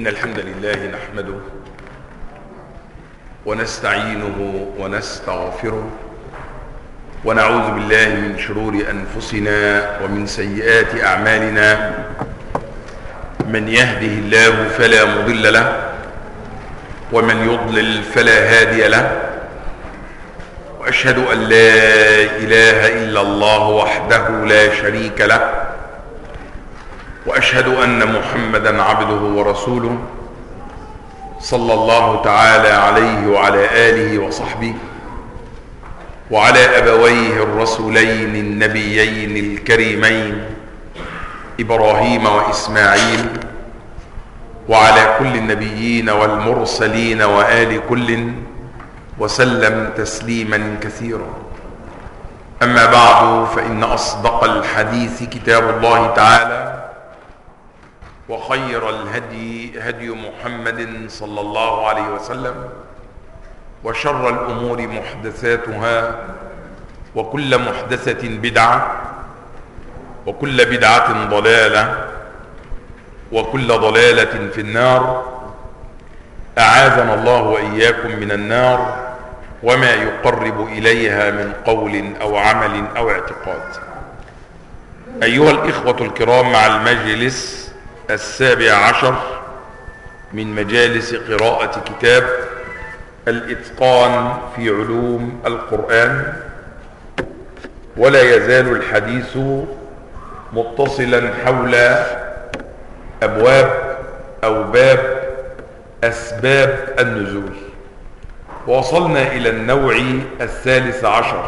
إن الحمد لله نحمده ونستعينه ونستغفره ونعوذ بالله من شرور أنفسنا ومن سيئات أعمالنا. من يهده الله فلا مضل له ومن يضلل فلا هادي له، وأشهد أن لا إله إلا الله وحده لا شريك له، وأشهد أن محمدا عبده ورسوله صلى الله تعالى عليه وعلى آله وصحبه وعلى أبويه الرسولين النبيين الكريمين إبراهيم وإسماعيل وعلى كل النبيين والمرسلين وآل كل وسلم تسليما كثيرا. أما بعد، فإن أصدق الحديث كتاب الله تعالى، وخير الهدي هدي محمد صلى الله عليه وسلم، وشر الأمور محدثاتها، وكل محدثة بدعة، وكل بدعة ضلالة، وكل ضلالة في النار. أعاذنا الله وإياكم من النار وما يقرب إليها من قول أو عمل أو اعتقاد. أيها الإخوة الكرام، مع المجلس 17 من مجالس قراءة كتاب الإتقان في علوم القرآن، ولا يزال الحديث متصلا حول أبواب أو باب أسباب النزول، ووصلنا إلى النوع 13،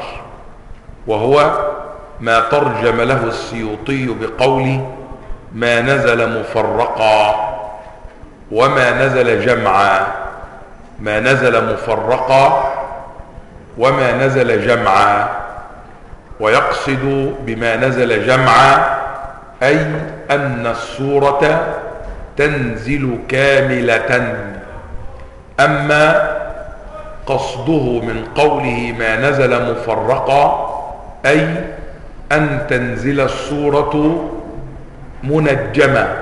وهو ما ترجم له السيوطي بقوله: ما نزل مفرقا وما نزل جمعا. ما نزل مفرقا وما نزل جمعا، ويقصد بما نزل جمعا أي أن السورة تنزل كاملة. أما قصده من قوله ما نزل مفرقا أي أن تنزل السورة منجمة،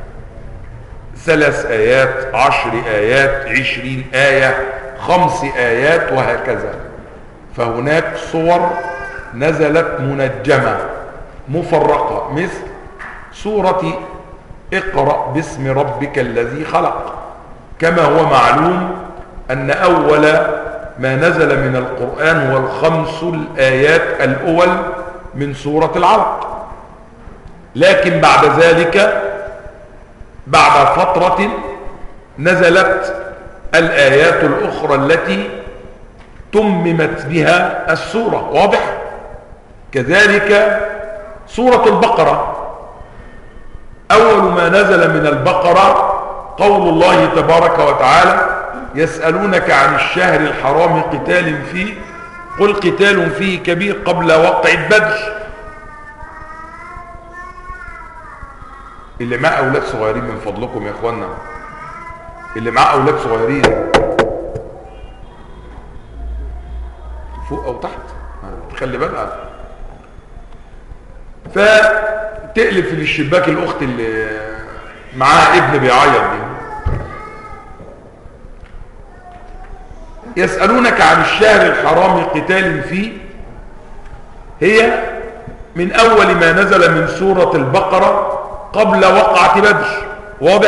3 آيات، 10 آيات، 20 آية، 5 آيات، وهكذا. فهناك صور نزلت منجمة مفرقة، مثل سورة اقرأ باسم ربك الذي خلق. كما هو معلوم أن أول ما نزل من القرآن هو 5 الآيات الأول من سورة العلق، لكن بعد ذلك بعد فترة نزلت الآيات الأخرى التي تممت بها السورة. واضح؟ كذلك سورة البقرة، أول ما نزل من البقرة قول الله تبارك وتعالى: يسألونك عن الشهر الحرام قتال فيه قل قتال فيه كبير قبل وقعة بدر. اللي معاه أولاد صغيرين من فضلكم يا إخوانا، اللي معاه أولاد صغيرين فوق أو تحت خلي بالك، فتقلب في الشباك الأخت اللي معاها ابن بيعيط دي. يسألونك عن الشهر الحرام قتال فيه، هي من أول ما نزل من سورة البقرة قبل وقعة بدر. واضح؟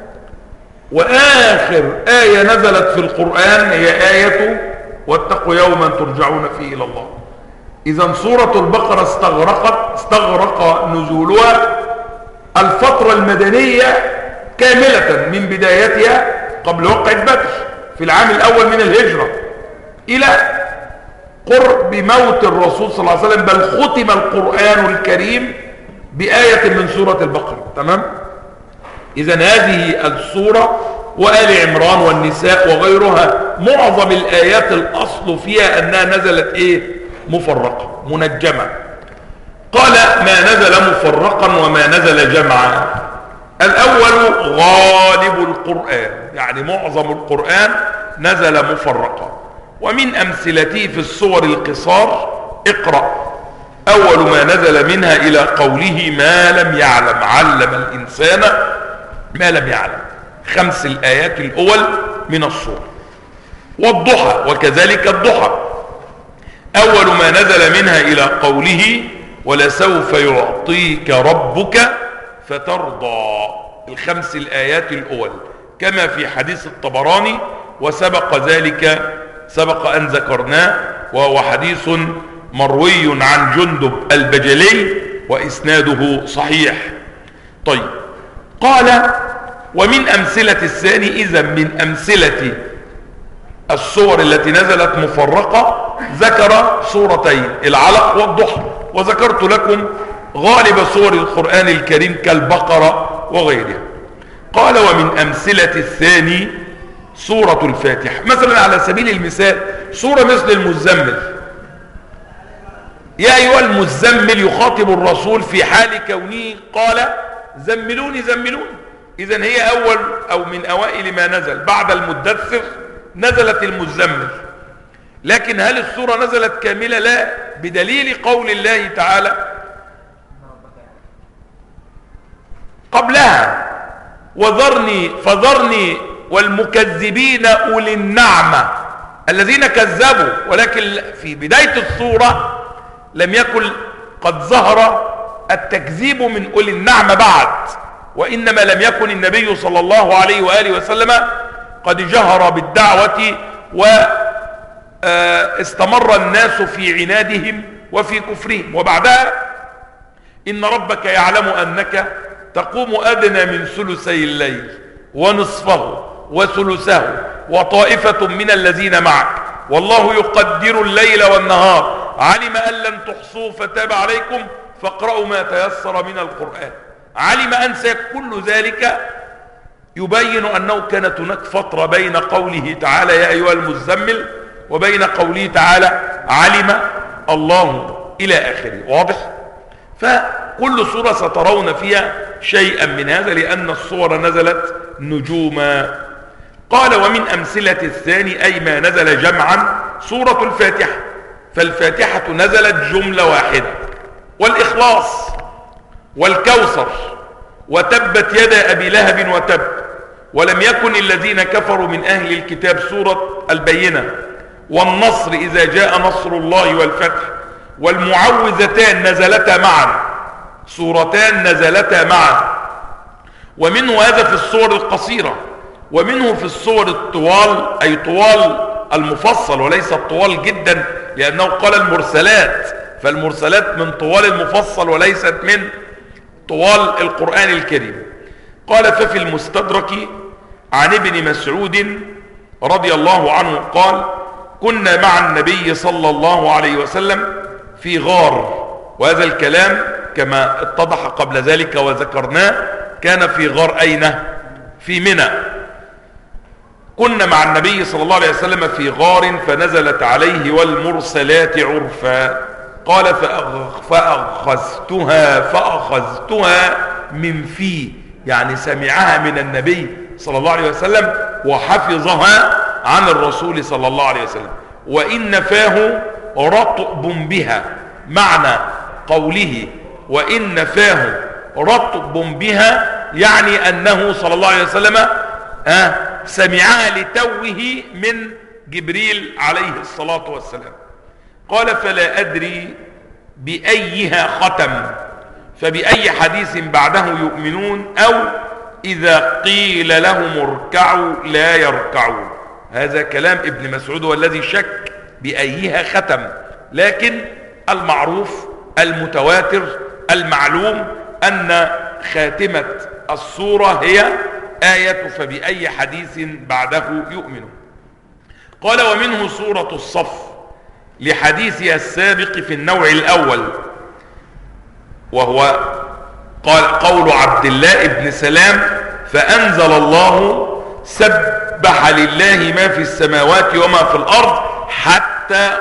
وآخر آية نزلت في القرآن هي آية واتقوا يوما ترجعون فيه إلى الله. إذن سورة البقرة استغرق نزولها الفترة المدنية كاملة من بدايتها قبل وقعة بدر في العام الأول من الهجرة إلى قرب موت الرسول صلى الله عليه وسلم، بل ختم القرآن الكريم بآية من سورة البقرة. تمام؟ إذن هذه السورة وآل عمران والنساء وغيرها معظم الآيات الأصل فيها أنها نزلت مفرقة منجمة. قال: ما نزل مفرقا وما نزل جمعا. الأول غالب القرآن، يعني معظم القرآن نزل مفرقا. ومن أمثلته في السور القصار اقرأ، أول ما نزل منها إلى قوله ما لم يعلم، علم الإنسان ما لم يعلم. 5 الآيات الأول من السورة. والضحى وكذلك الضحى أول ما نزل منها إلى قوله ولسوف يعطيك ربك فترضى، ال5 الآيات الأول كما في حديث الطبراني، وسبق ذلك سبق أن ذكرناه، وهو حديث مروي عن جندب البجلي وإسناده صحيح. طيب، قال ومن أمثلة الثاني، إذا من أمثلة السور التي نزلت مفرقة ذكر سورتين العلق والضحى، وذكرت لكم غالب سور القرآن الكريم كالبقرة وغيرها. قال ومن أمثلة الثاني سورة الفاتحة. مثلا على سبيل المثال سورة مثل المزمل، يا أيها المزمل يخاطب الرسول في حال كونه قال زملوني زملوني. إذن هي أول أو من أوائل ما نزل، بعد المدثر نزلت المزمل. لكن هل السورة نزلت كاملة؟ لا، بدليل قول الله تعالى قبلها فذرني والمكذبين أولي النعمة الذين كذبوا، ولكن في بداية السورة لم يكن قد ظهر التكذيب من أولي النعمة بعد، وإنما لم يكن النبي صلى الله عليه وآله وسلم قد جهر بالدعوة واستمر الناس في عنادهم وفي كفرهم. وبعدها إن ربك يعلم أنك تقوم أدنى من ثلثي الليل ونصفه وثلثه وطائفة من الذين معك والله يقدر الليل والنهار علم أن لن تحصوا فتاب عليكم فاقرأوا ما تيسر من القرآن. علم أن سيكون ذلك يبين أنه كانت هناك فترة بين قوله تعالى يا أيها المزمل وبين قوله تعالى علم الله إلى آخره. واضح؟ فكل سورة سترون فيها شيئا من هذا لأن السور نزلت نجوما. قال ومن أمثلة الثاني أي ما نزل جمعا سورة الفاتحة، فالفاتحة نزلت جملة واحدة، والإخلاص والكوثر وتبت يدا أبي لهب وتب، ولم يكن الذين كفروا من أهل الكتاب سورة البينة، والنصر إذا جاء نصر الله والفتح، والمعوذتان نزلتا معا، سورتان نزلتا معا. ومنه هذا في السور القصيرة، ومنه في السور الطوال أي طوال المفصل وليس الطوال جدا، لأنه قال المرسلات، فالمرسلات من طوال المفصل وليست من طوال القرآن الكريم. قال ففي المستدرك عن ابن مسعود رضي الله عنه قال كنا مع النبي صلى الله عليه وسلم في غار، وهذا الكلام كما اتضح قبل ذلك وذكرناه كان في غار أين؟ في منى. كنا مع النبي صلى الله عليه وسلم في غار فنزلت عليه والمرسلات عرفا. قال فأخذتها من في، يعني سمعها من النبي صلى الله عليه وسلم وحفظها عن الرسول صلى الله عليه وسلم، وإن فاه رطب بها، معنى قوله وإن فاه رطب بها يعني أنه صلى الله عليه وسلم سمعها لتوه من جبريل عليه الصلاة والسلام. قال فلا أدري بأيها ختم، فبأي حديث بعده يؤمنون، أو إذا قيل لهم اركعوا لا يركعون. هذا كلام ابن مسعود والذي شك بأيها ختم، لكن المعروف المتواتر المعلوم أن خاتمة السورة هي آية فبأي حديث بعده يؤمنون. قال ومنه سورة الصف لحديثها السابق في النوع الأول، وهو قال قول عبد الله بن سلام فأنزل الله سبح لله ما في السماوات وما في الأرض حتى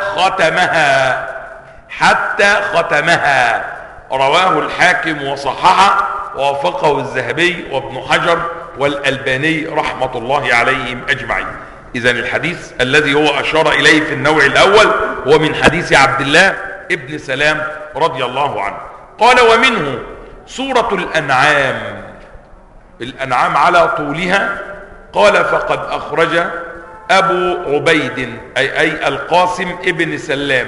ختمها. رواه الحاكم وصححه ووافقه الذهبي وابن حجر والألباني رحمة الله عليهم أجمعين. إذن الحديث الذي هو أشار إليه في النوع الأول هو من حديث عبد الله ابن سلام رضي الله عنه. قال ومنه سورة الأنعام. الأنعام على طولها قال فقد أخرج أبو عبيد أي القاسم ابن سلام،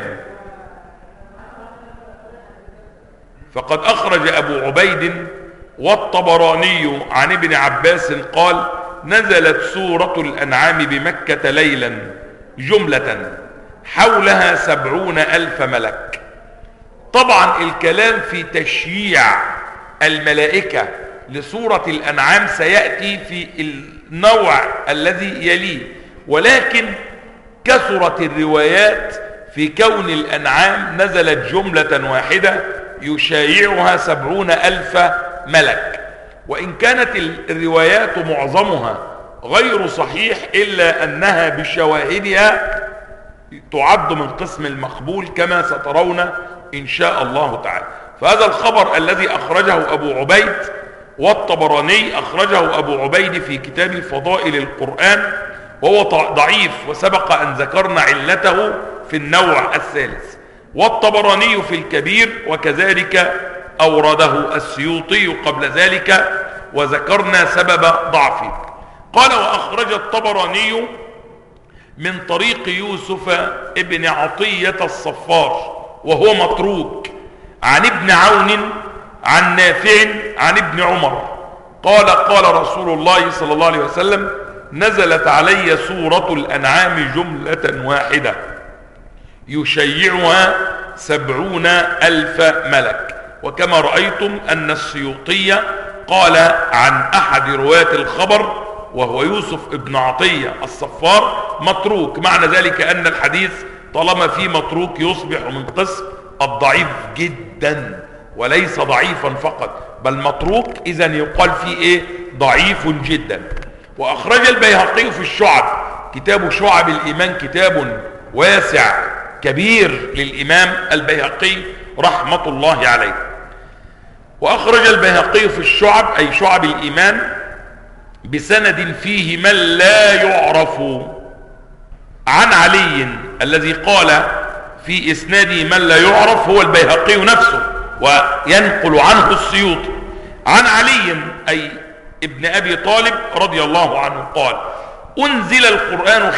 فقد أخرج أبو عبيد والطبراني عن ابن عباس قال نزلت سورة الأنعام بمكة ليلا جملة حولها 70,000 ملك. طبعا الكلام في تشييع الملائكة لسورة الأنعام سيأتي في النوع الذي يليه، ولكن كثرت الروايات في كون الأنعام نزلت جملة واحدة يشايعها 70,000 ملك. وإن كانت الروايات معظمها غير صحيح إلا أنها بشواهدها تعد من قسم المقبول كما سترون إن شاء الله تعالى. فهذا الخبر الذي أخرجه أبو عبيد والطبراني أخرجه أبو عبيد في كتاب فضائل القرآن، وهو ضعيف وسبق أن ذكرنا علته في النوع الثالث، والطبراني في الكبير، وكذلك أورده السيوطي قبل ذلك وذكرنا سبب ضعفه. قال وأخرج الطبراني من طريق يوسف ابن عطية الصفار وهو متروك عن ابن عون عن نافع عن ابن عمر قال قال رسول الله صلى الله عليه وسلم نزلت علي سورة الأنعام جملة واحدة يشيعها 70,000 ملك. وكما رأيتم أن السيوطي قال عن أحد رواة الخبر وهو يوسف ابن عطية الصفار متروك، معنى ذلك أن الحديث طالما فيه متروك يصبح من قسم الضعيف جدا وليس ضعيفا فقط، بل متروك إذن يقال فيه إيه؟ ضعيف جدا. وأخرج البيهقي في الشعب، كتاب شعب الإيمان كتاب واسع كبير للإمام البيهقي رحمة الله عليه. وأخرج البيهقي في الشعب أي شعب الإيمان بسند فيه من لا يعرف عن علي، الذي قال في إسناده من لا يعرف هو البيهقي نفسه وينقل عنه السيوطي عن علي أي ابن أبي طالب رضي الله عنه قال أنزل القرآن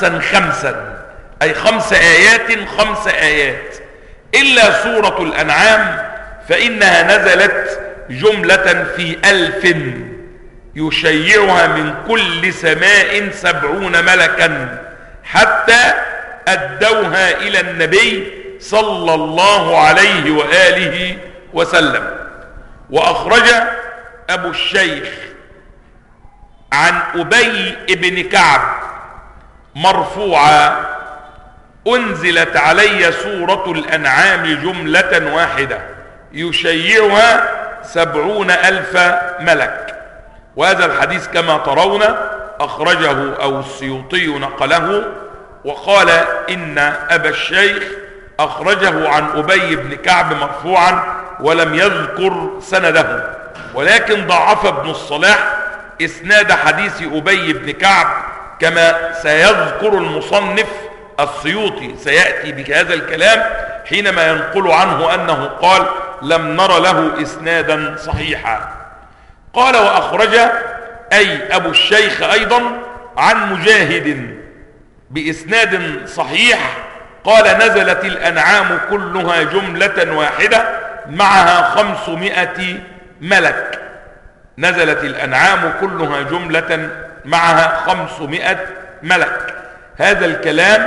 5 أي 5 آيات 5 آيات إلا سورة الأنعام فإنها نزلت جملة في 1000 يشيعها من كل سماء 70 ملكا حتى أدوها إلى النبي صلى الله عليه وآله وسلم. وأخرج أبو الشيخ عن أبي بن كعب مرفوعا أنزلت علي سورة الأنعام جملة واحدة يشيعها 70,000 ملك. وهذا الحديث كما ترون أخرجه أو السيوطي نقله، وقال إن أبا الشيخ أخرجه عن أبي بن كعب مرفوعا ولم يذكر سنده، ولكن ضعف ابن الصلاح إسناد حديث أبي بن كعب كما سيذكر المصنف السيوطي، سيأتي بهذا الكلام حينما ينقل عنه أنه قال لم نر له إسنادا صحيحا. قال وأخرج أي أبو الشيخ أيضا عن مجاهد بإسناد صحيح قال نزلت الأنعام كلها جملة واحدة معها 500 ملك. نزلت الأنعام كلها جملة معها 500 ملك. هذا الكلام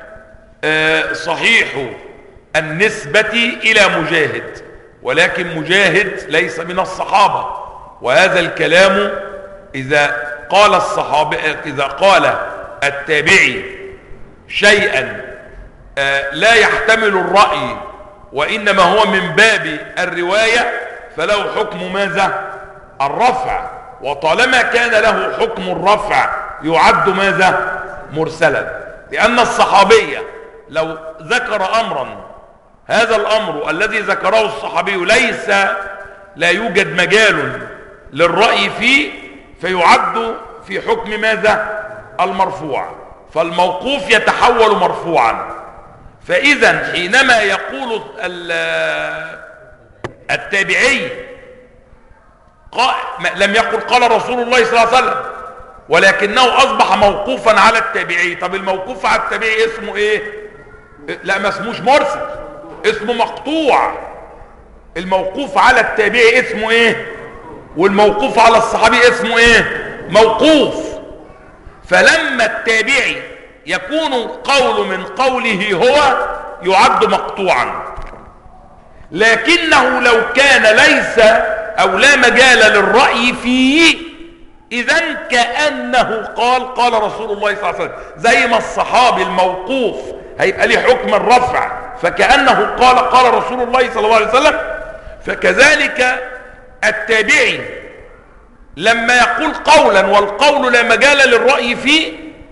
صحيح النسبة إلى مجاهد، ولكن مجاهد ليس من الصحابة، وهذا الكلام إذا قال الصحابة إذا قال التابعي شيئا لا يحتمل الرأي وإنما هو من باب الرواية فله حكم ماذا؟ الرفع، وطالما كان له حكم الرفع يعد ماذا؟ مرسلا، لأن الصحابية لو ذكر أمرا هذا الأمر الذي ذكره الصحابي لا يوجد مجال للرأي فيه فيعد في حكم ماذا؟ المرفوع، فالموقوف يتحول مرفوعا. فإذا حينما يقول التابعي لم يقل قال رسول الله صلى الله عليه وسلم، ولكنه اصبح موقوفا على التابعي. طب الموقوف على التابعي اسمه ايه؟ لا ما اسموش مرسل، اسمه مقطوع. الموقوف على التابعي اسمه ايه؟ والموقوف على الصحابي اسمه ايه؟ موقوف. فلما التابعي يكون القول من قوله هو يعد مقطوعا، لكنه لو كان ليس او لا مجال للرأي فيه اذن كأنه قال رسول الله صلى الله عليه وسلم. زي ما الصحابي الموقوف هيبقى ليه حكم الرفع فكأنه قال رسول الله صلى الله عليه وسلم، فكذلك التابعي لما يقول قولا والقول لا مجال للرأي فيه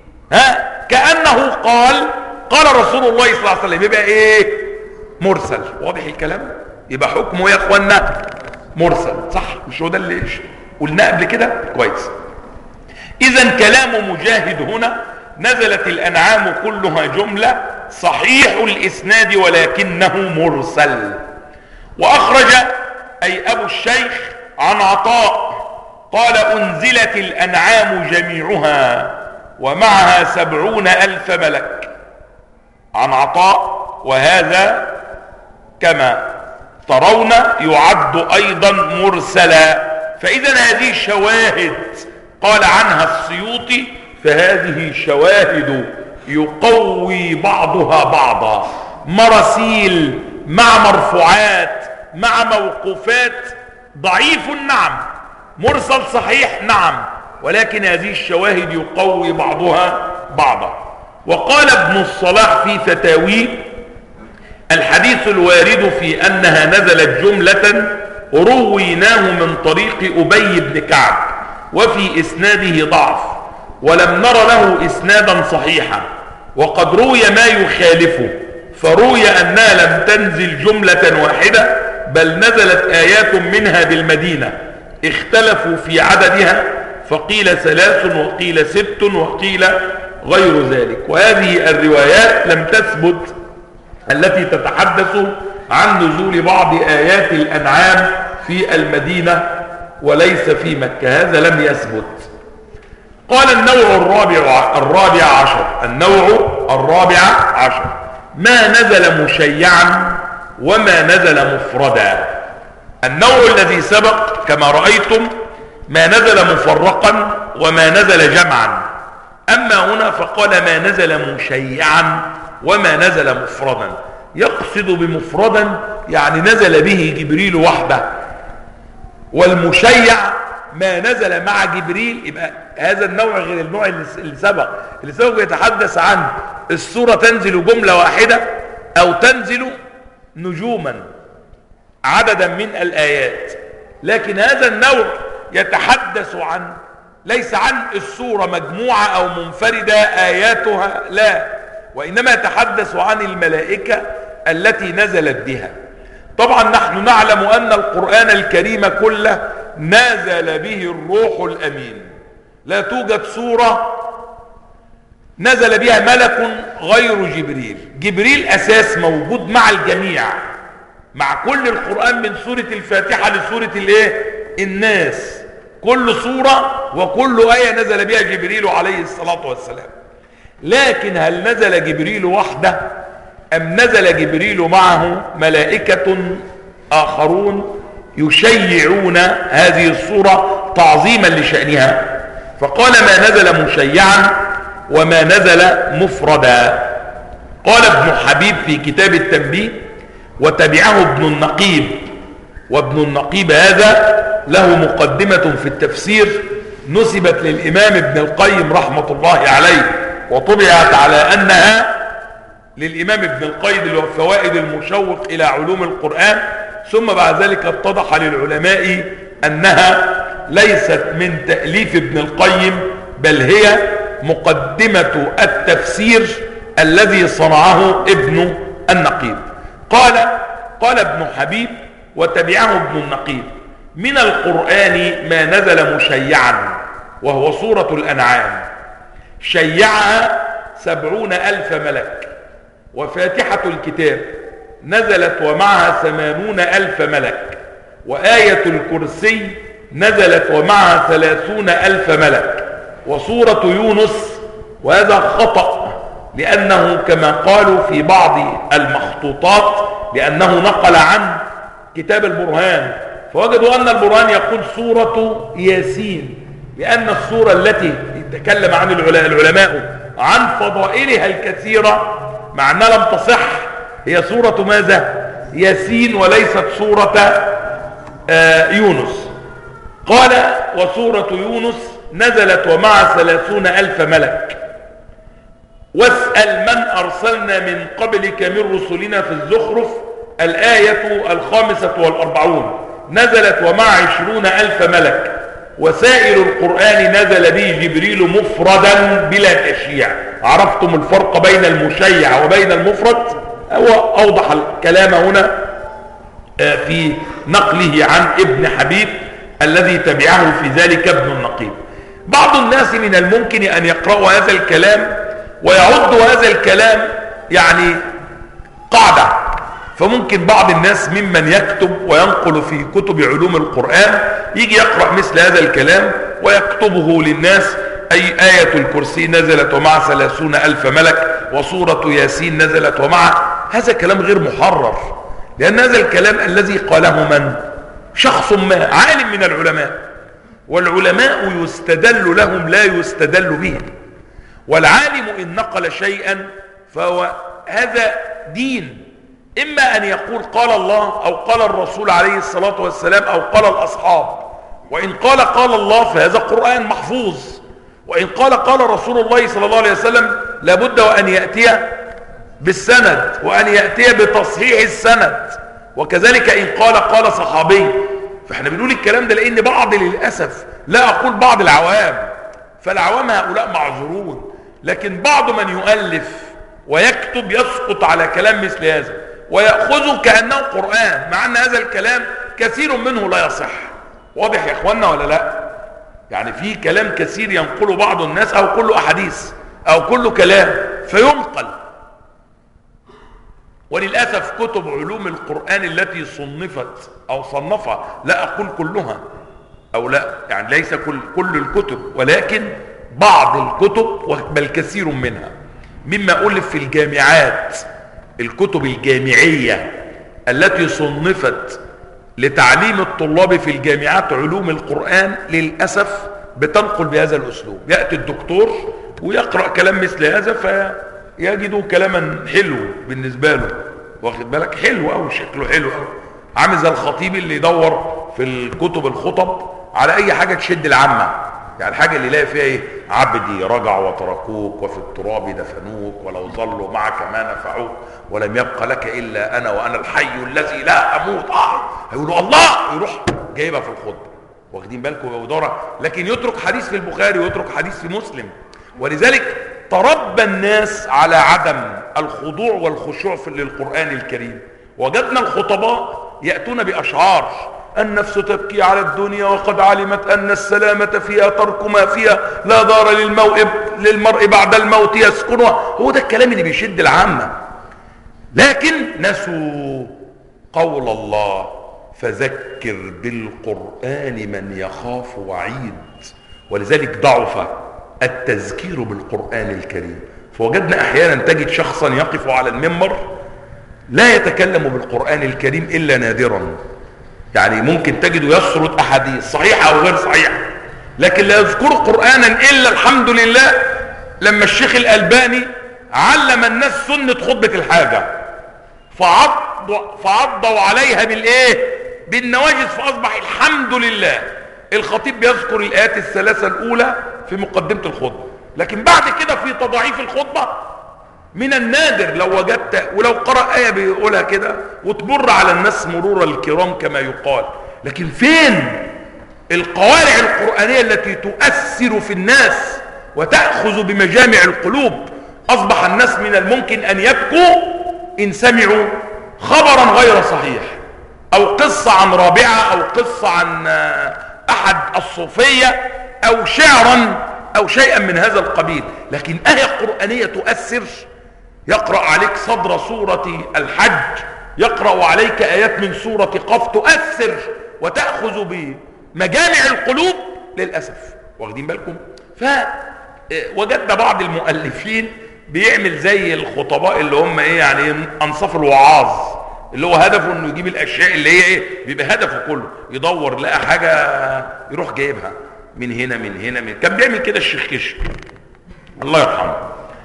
كأنه قال رسول الله صلى الله عليه وسلم، يبقى ايه؟ مرسل. واضح الكلام؟ يبقى حكمه يا اخوانا مرسل، صح؟ مش هو ده اللي قلناه قبل كده؟ كويس. اذا كلام مجاهد هنا نزلت الانعام كلها جملة صحيح الاسناد ولكنه مرسل. واخرج اي ابو الشيخ عن عطاء قال انزلت الانعام جميعها ومعها 70,000 ملك. عن عطاء، وهذا كما ترون يعد ايضا مرسلا. فاذا هذه الشواهد قال عنها السيوطي فهذه شواهد يقوي بعضها بعضا، مراسيل مع مرفوعات مع موقوفات. ضعيف نعم، مرسل صحيح نعم، ولكن هذه الشواهد يقوي بعضها بعضا. وقال ابن الصلاح في فتاويه الحديث الوارد في أنها نزلت جملة رويناه من طريق أبي بن كعب وفي إسناده ضعف ولم نر له إسنادا صحيحا، وقد روي ما يخالفه، فروي أنها لم تنزل جملة واحدة بل نزلت آيات منها بالمدينة اختلفوا في عددها، فقيل 3 وقيل 6 وقيل غير ذلك. وهذه الروايات لم تثبت التي تتحدث عن نزول بعض آيات الأنعام في المدينة وليس في مكة، هذا لم يثبت. قال النوع الرابع عشر، النوع الرابع عشر ما نزل مشيعا وما نزل مفردا. النوع الذي سبق كما رأيتم ما نزل مفرقا وما نزل جمعا، أما هنا فقال ما نزل مشيعا وما نزل مفردا. يقصد بمفردا يعني نزل به جبريل وحده، والمشيع ما نزل مع جبريل. يبقى هذا النوع غير النوع اللي سبق. اللي سبق يتحدث عن السورة تنزل جملة واحدة أو تنزل نجوما عددا من الآيات، لكن هذا النوع يتحدث عن ليس عن السورة مجموعة أو منفردة آياتها، لا، وإنما يتحدث عن الملائكة التي نزلت بها. طبعا نحن نعلم أن القرآن الكريم كله نزل به الروح الأمين، لا توجد سورة نزل بها ملك غير جبريل. جبريل أساس موجود مع الجميع، مع كل القرآن من سورة الفاتحة لسورة الناس، كل سورة وكل آية نزل بها جبريل عليه الصلاة والسلام. لكن هل نزل جبريل وحده أم نزل جبريل معه ملائكة آخرون يشيعون هذه السورة تعظيما لشأنها؟ فقال ما نزل مشيعا وما نزل مفردا. قال ابن حبيب في كتاب التنبيه وتبعه ابن النقيب، وابن النقيب هذا له مقدمة في التفسير نسبت للإمام ابن القيم رحمة الله عليه، وطبعت على أنها للإمام ابن القيم اللي هو فوائد المشوق إلى علوم القرآن، ثم بعد ذلك اتضح للعلماء أنها ليست من تأليف ابن القيم، بل هي مقدمة التفسير الذي صنعه ابن النقيب. قال ابن حبيب وتبعه ابن النقيب من القرآن ما نزل مشيعا وهو سورة الأنعام، شيعها 70,000 ملك. وفاتحة الكتاب نزلت ومعها 80,000 ملك. وآية الكرسي نزلت ومعها 30,000 ملك. وسورة يونس، وهذا خطأ، لأنه كما قالوا في بعض المخطوطات لأنه نقل عن كتاب البرهان، فوجدوا أن البرهان يقول سورة ياسين، لأن السورة التي تكلم عن العلماء عن فضائلها الكثيرة مع أنها لم تصح هي سورة ماذا؟ ياسين، وليست سورة يونس. قال وسورة يونس نزلت ومع 30,000 ملك، واسأل من أرسلنا من قبلك من رسلنا في الزخرف الآية 45 نزلت ومع 20,000 ملك، وسائر القرآن نزل به جبريل مفردا بلا تشييع. عرفتم الفرق بين المشيع وبين المفرد؟ هو أوضح الكلام هنا في نقله عن ابن حبيب الذي تبعه في ذلك ابن النقيب. بعض الناس من الممكن أن يقرأوا هذا الكلام ويعد هذا الكلام يعني قاعدة، فممكن بعض الناس ممن يكتب وينقل في كتب علوم القرآن يجي يقرأ مثل هذا الكلام ويكتبه للناس، أي آية الكرسي نزلت ومع 30,000 ملك، وسورة ياسين نزلت ومع. هذا كلام غير محرر، لأن هذا الكلام الذي قاله من؟ شخص ما عالم من العلماء، والعلماء يستدل لهم لا يستدل بهم، والعالم إن نقل شيئا فهو هذا دين، إما أن يقول قال الله أو قال الرسول عليه الصلاة والسلام أو قال الأصحاب، وإن قال الله فهذا قرآن محفوظ، وإن قال رسول الله صلى الله عليه وسلم لابد وأن يأتي بالسند وأن يأتي بتصحيح السند، وكذلك إن قال صحابي. فإحنا بنقول الكلام ده لأن بعض للأسف، لا أقول بعض العوام، فالعوام هؤلاء معذورون، لكن بعض من يؤلف ويكتب يسقط على كلام مثل هذا ويأخذه كأنه قرآن، مع أن هذا الكلام كثير منه لا يصح. واضح يا إخواننا ولا لا؟ يعني في كلام كثير ينقله بعض الناس أو كله أحاديث أو كله كلام فينقل. وللأسف كتب علوم القرآن التي صنفت أو صنفها، لا أقول كلها أو لا، يعني ليس كل الكتب، ولكن بعض الكتب بل كثير منها مما ألف في الجامعات، الكتب الجامعية التي صنفت لتعليم الطلاب في الجامعات علوم القرآن، للأسف بتنقل بهذا الأسلوب. يأتي الدكتور ويقرأ كلام مثل هذا فيجدوا كلاما حلو بالنسبة له، واخد بالك، حلو أو شكله حلو أو عامل زي الخطيب اللي يدور في الكتب الخطب على أي حاجة تشد العامة، يعني الحاجة اللي يلاقي فيها ايه؟ عبدي رجعوا وتركوك وفي التراب دفنوك ولو ظلوا معك ما نفعوك ولم يبق لك إلا أنا وأنا الحي الذي لا أموت. هيقولوا الله، يروح جايبها في الخطبة، واخدين بالكم ودورة، لكن يترك حديث في البخاري ويترك حديث في مسلم. ولذلك تربى الناس على عدم الخضوع والخشوع للقرآن الكريم. وجدنا الخطباء يأتون بأشعار: النفس تبكي على الدنيا وقد علمت أن السلامة فيها ترك ما فيها، لا دار للمرء بعد الموت يسكنها. هو ده الكلام اللي بيشد العامة، لكن نسوا قول الله: فذكر بالقرآن من يخاف وعيد. ولذلك ضعف التذكير بالقرآن الكريم، فوجدنا أحيانا تجد شخصا يقف على المنبر لا يتكلم بالقرآن الكريم إلا نادرا، يعني ممكن تجده يسرد أحاديث صحيحة أو غير صحيحة، لكن لا يذكر قرآنا إلا الحمد لله لما الشيخ الألباني علم الناس سنة خطبة الحاجة فعضوا عليها بالنواجذ، فأصبح الحمد لله الخطيب بيذكر الآيات الثلاثة الأولى في مقدمة الخطبة، لكن بعد كده في تضعيف الخطبة من النادر لو وجدت، ولو قرأ آية بيقولها كده وتمر على الناس مرور الكرام كما يقال. لكن فين القوارع القرآنية التي تؤثر في الناس وتأخذ بمجامع القلوب؟ أصبح الناس من الممكن أن يبكوا إن سمعوا خبرا غير صحيح، أو قصة عن رابعة، أو قصة عن أحد الصوفية، أو شعرا أو شيئا من هذا القبيل. لكن آية قرآنية تؤثر، يقرأ عليك صدر سورة الحج، يقرأ عليك آيات من سورة قاف، تؤثر وتأخذ بمجامع القلوب للأسف، واخدين بالكم؟ فوجدنا بعض المؤلفين بيعمل زي الخطباء اللي هم ايه يعني انصاف الوعاظ، اللي هو هدفه انه يجيب الاشياء اللي هي ايه، بيبقى هدفه كله يدور لقى حاجه يروح جايبها من هنا من هنا من، كان بيعمل كده الشيخ كشك الله يرحمه.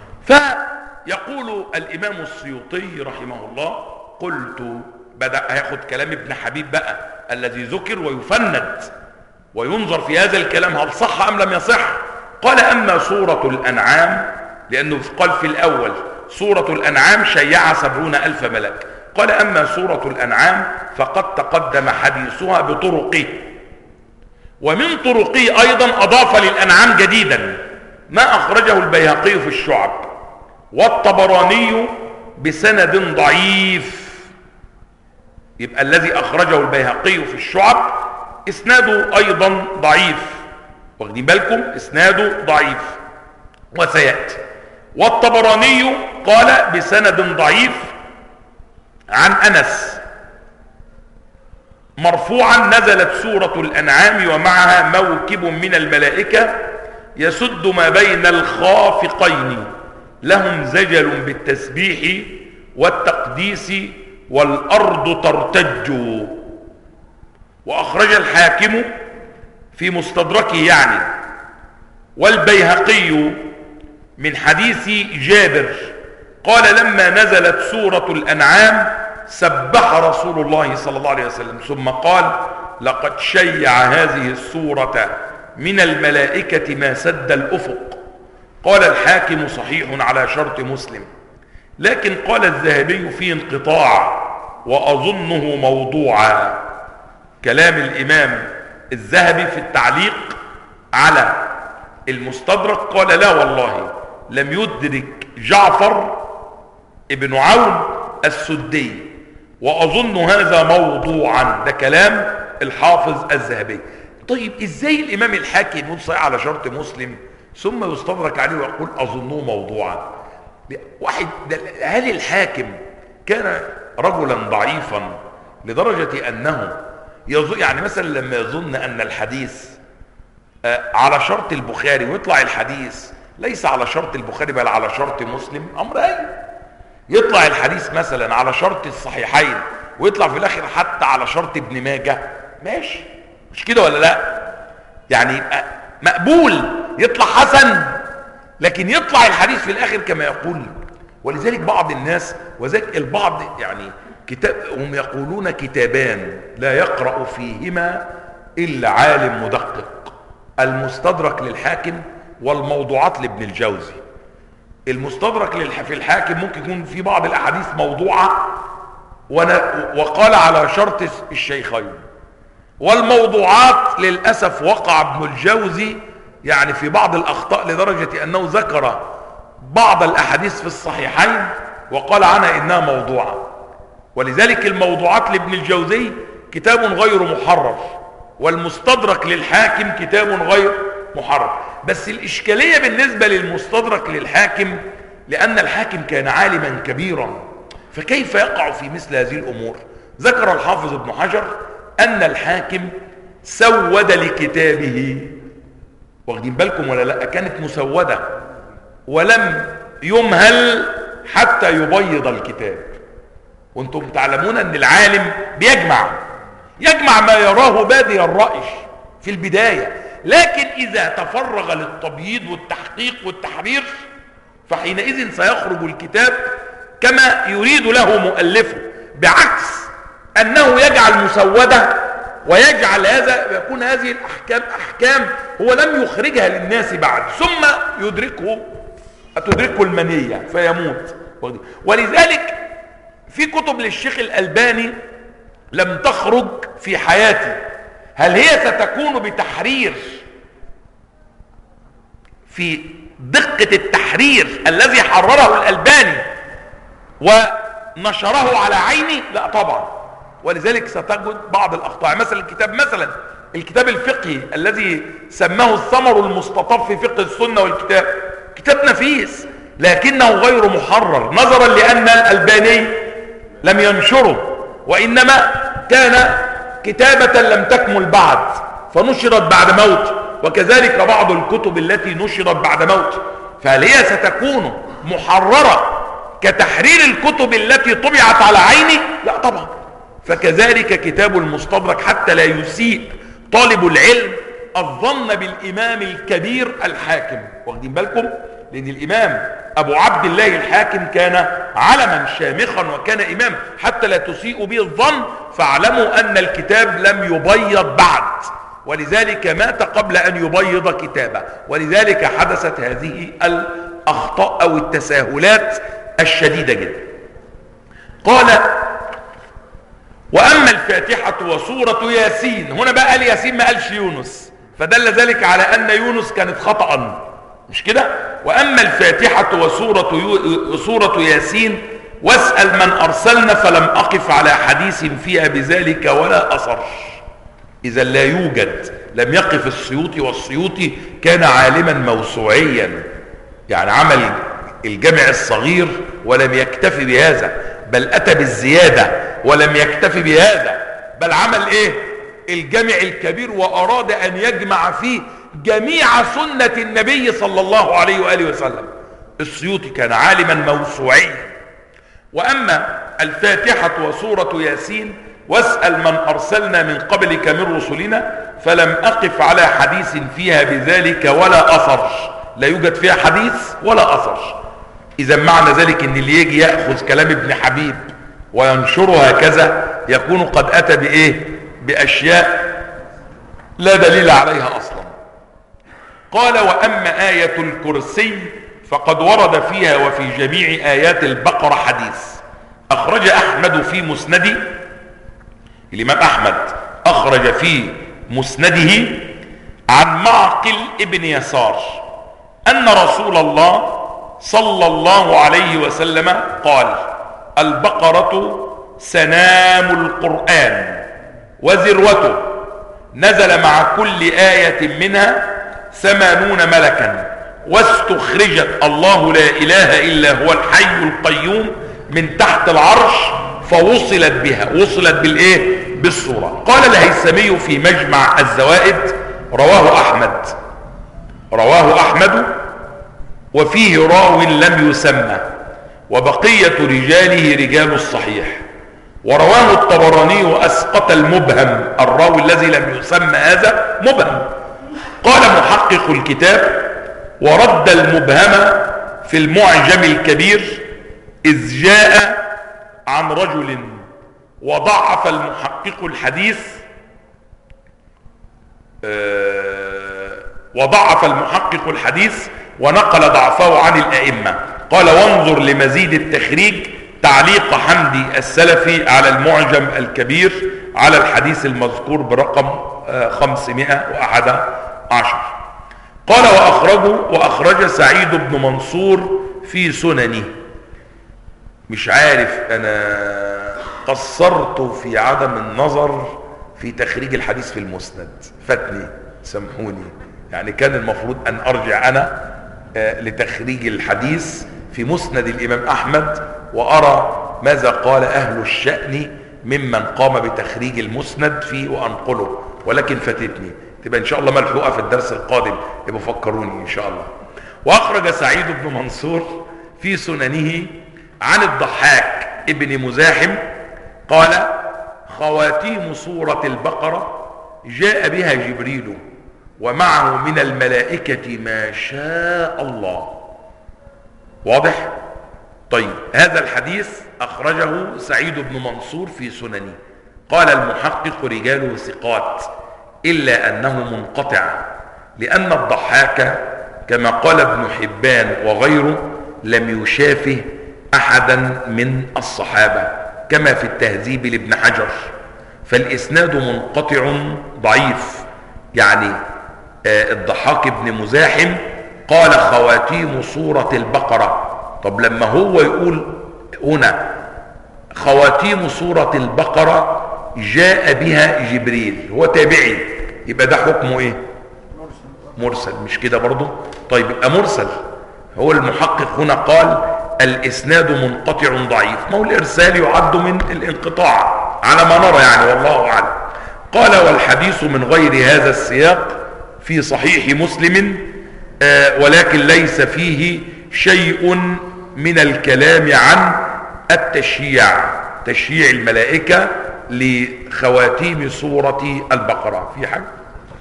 فيقول الامام السيوطي رحمه الله: قلت، بدأ هياخد كلام ابن حبيب بقى الذي ذكر ويفند وينظر في هذا الكلام هل صح ام لم يصح. قال: اما سورة الانعام، لانه قال في الاول سورة الانعام شيع 70,000 ملك، قال: اما سورة الانعام فقد تقدم حديثها بطرقه، ومن طرقه ايضا اضاف للانعام جديدا ما اخرجه البيهقي في الشعب والطبراني بسند ضعيف. يبقى الذي اخرجه البيهقي في الشعب اسناده ايضا ضعيف، واخدين بالكم، اسناده ضعيف وسياتي. والطبراني قال بسند ضعيف عن انس مرفوعا: نزلت سورة الانعام ومعها موكب من الملائكة يسد ما بين الخافقين لهم زجل بالتسبيح والتقديس والارض ترتج. واخرج الحاكم في مستدركه يعني والبيهقي من حديث جابر قال: لما نزلت سورة الانعام سبح رسول الله صلى الله عليه وسلم ثم قال: لقد شيع هذه السورة من الملائكة ما سد الافق. قال الحاكم: صحيح على شرط مسلم، لكن قال الذهبي فيه انقطاع واظنه موضوعا. كلام الامام الذهبي في التعليق على المستدرك قال: لا والله لم يدرك جعفر ابن عون السدي واظن هذا موضوعا. ده كلام الحافظ الذهبي. طيب ازاي الامام الحاكم يقول صحيح على شرط مسلم ثم يستدرك عليه ويقول اظنه موضوعا؟ واحد، هل الحاكم كان رجلا ضعيفا لدرجة انه يظن، يعني مثلا لما يظن ان الحديث على شرط البخاري ويطلع الحديث ليس على شرط البخاري بل على شرط مسلم، امر ايه؟ يطلع الحديث مثلا على شرط الصحيحين ويطلع في الاخر حتى على شرط ابن ماجه، ماشي، مش كده ولا لا؟ يعني مقبول، يطلع حسن، لكن يطلع الحديث في الاخر كما يقول. ولذلك بعض الناس، وذلك البعض يعني كتاب، هم يقولون كتابان لا يقرأ فيهما الا عالم مدقق: المستدرك للحاكم والموضوعات لابن الجوزي. المستدرك في الحاكم ممكن يكون في بعض الاحاديث موضوعة وقال على شرط الشيخين، والموضوعات للأسف وقع ابن الجوزي يعني في بعض الأخطاء لدرجة أنه ذكر بعض الأحاديث في الصحيحين وقال عنها إنها موضوعة. ولذلك الموضوعات لابن الجوزي كتاب غير محرر، والمستدرك للحاكم كتاب غير محرر. بس الإشكالية بالنسبة للمستدرك للحاكم لأن الحاكم كان عالما كبيرا، فكيف يقع في مثل هذه الأمور؟ ذكر الحافظ ابن حجر أن الحاكم سود لكتابه، واخدين بالكم ولا لا؟ كانت مسودة ولم يمهل حتى يبيض الكتاب. وانتم تعلمون أن العالم يجمع ما يراه بادي الرأي في البداية، لكن إذا تفرغ للتبييض والتحقيق والتحرير فحينئذ سيخرج الكتاب كما يريد له مؤلفه، بعكس أنه يجعل مسودة ويجعل هذا، يكون هذه الأحكام أحكام هو لم يخرجها للناس بعد، ثم تدركه المنية فيموت. ولذلك في كتب للشيخ الألباني لم تخرج في حياته، هل هي ستكون بتحرير في دقة التحرير الذي حرره الألباني ونشره على عيني؟ لا طبعا. ولذلك ستجد بعض الأخطاء، مثلا الكتاب الفقهي الذي سماه الثمر المستطاب في فقه السنة والكتاب، كتاب نفيس لكنه غير محرر نظرا لأن الألباني لم ينشره، وإنما كان كتابة لم تكمل بعد فنشرت بعد موت، وكذلك بعض الكتب التي نشرت بعد موته. فهل هي ستكون محررة كتحرير الكتب التي طبعت على عينه؟ لا طبعا. فكذلك كتاب المستدرك حتى لا يسيء طالب العلم الظن بالإمام الكبير الحاكم. واخدين بالكم؟ لأن الإمام أبو عبد الله الحاكم كان علما شامخا وكان إمام، حتى لا تسيء به الظن فاعلموا أن الكتاب لم يبيض بعد، ولذلك مات قبل أن يبيض كتابه، ولذلك حدثت هذه الأخطاء أو التساهلات الشديدة جدا. قال: وأما الفاتحة وسورة ياسين. هنا بقى قال ياسين ما قالش يونس، فدل ذلك على أن يونس كانت خطأ، مش كده؟ وأما الفاتحة وسورة ياسين واسأل من أرسلنا فلم أقف على حديث فيها بذلك ولا أصر. إذا لا يوجد، لم يقف السيوطي، والسيوطي كان عالما موسوعيا، يعني عمل الجمع الصغير ولم يكتفي بهذا، بل أتى بالزيادة ولم يكتفي بهذا، بل عمل إيه؟ الجمع الكبير، وأراد أن يجمع فيه جميع سنة النبي صلى الله عليه وآله وسلم. السيوطي كان عالما موسوعيا. وأما الفاتحة وسورة ياسين واسأل من أرسلنا من قبلك من رسلنا فلم أقف على حديث فيها بذلك ولا أثر. لا يوجد فيها حديث ولا أثر. إذا معنى ذلك أن اللي يجي يأخذ كلام ابن حبيب وينشره هكذا يكون قد أتى بإيه؟ بأشياء لا دليل عليها أصلا. قال: وأما آية الكرسي فقد ورد فيها وفي جميع آيات البقرة حديث. أخرج أحمد في مسنده، الإمام أحمد أخرج في مسنده عن معقل ابن يسار أن رسول الله صلى الله عليه وسلم قال: البقرة سنام القرآن وذروته، نزل مع كل آية منها 80 ملكا، واستخرجت الله لا إله إلا هو الحي القيوم من تحت العرش، فوصلت بها. وصلت بالإيه؟ بالصورة. قال الهيثمي في مجمع الزوائد: رواه أحمد وفيه راو لم يسمى، وبقية رجاله رجال الصحيح. ورواه الطبراني وأسقط المبهم، الراوي الذي لم يسمى هذا مبهم. قال محقق الكتاب: ورد المبهم في المعجم الكبير إذ جاء عن رجل، وضعف المحقق الحديث ونقل ضعفه عن الأئمة. قال: وانظر لمزيد التخريج تعليق حمدي السلفي على المعجم الكبير على الحديث المذكور برقم 511. قال: وأخرج سعيد بن منصور في سننه. مش عارف، أنا قصرت في عدم النظر في تخريج الحديث في المسند، فاتني، سامحوني. يعني كان المفروض أن أرجع أنا لتخريج الحديث في مسند الإمام أحمد وأرى ماذا قال أهل الشأن ممن قام بتخريج المسند فيه وأنقله، ولكن فاتتني. تبقى إن شاء الله ملحوقة في الدرس القادم، يبقى فكروني إن شاء الله. وأخرج سعيد بن منصور في سننه عن الضحاك ابن مزاحم قال: خواتيم سورة البقرة جاء بها جبريل ومعه من الملائكة ما شاء الله. واضح؟ طيب، هذا الحديث أخرجه سعيد بن منصور في سننه. قال المحقق: رجاله ثقات، إلا أنه منقطع، لأن الضحاك كما قال ابن حبان وغيره لم يشافه أحدا من الصحابة، كما في التهذيب لابن حجر، فالإسناد منقطع ضعيف. يعني الضحاك بن مزاحم قال: خواتيم سورة البقرة. طب لما هو يقول هنا خواتيم سورة البقرة جاء بها جبريل، هو تابعي، يبقى ده حكمه ايه؟ مرسل، مش كده برضه؟ طيب يبقى مرسل. هو المحقق هنا قال الاسناد منقطع ضعيف، ما هو الارسال يعد من الانقطاع على ما نرى يعني، والله اعلم. قال: والحديث من غير هذا السياق في صحيح مسلم، ولكن ليس فيه شيء من الكلام عن تشييع الملائكة لخواتيم سورة البقرة. في حاجة؟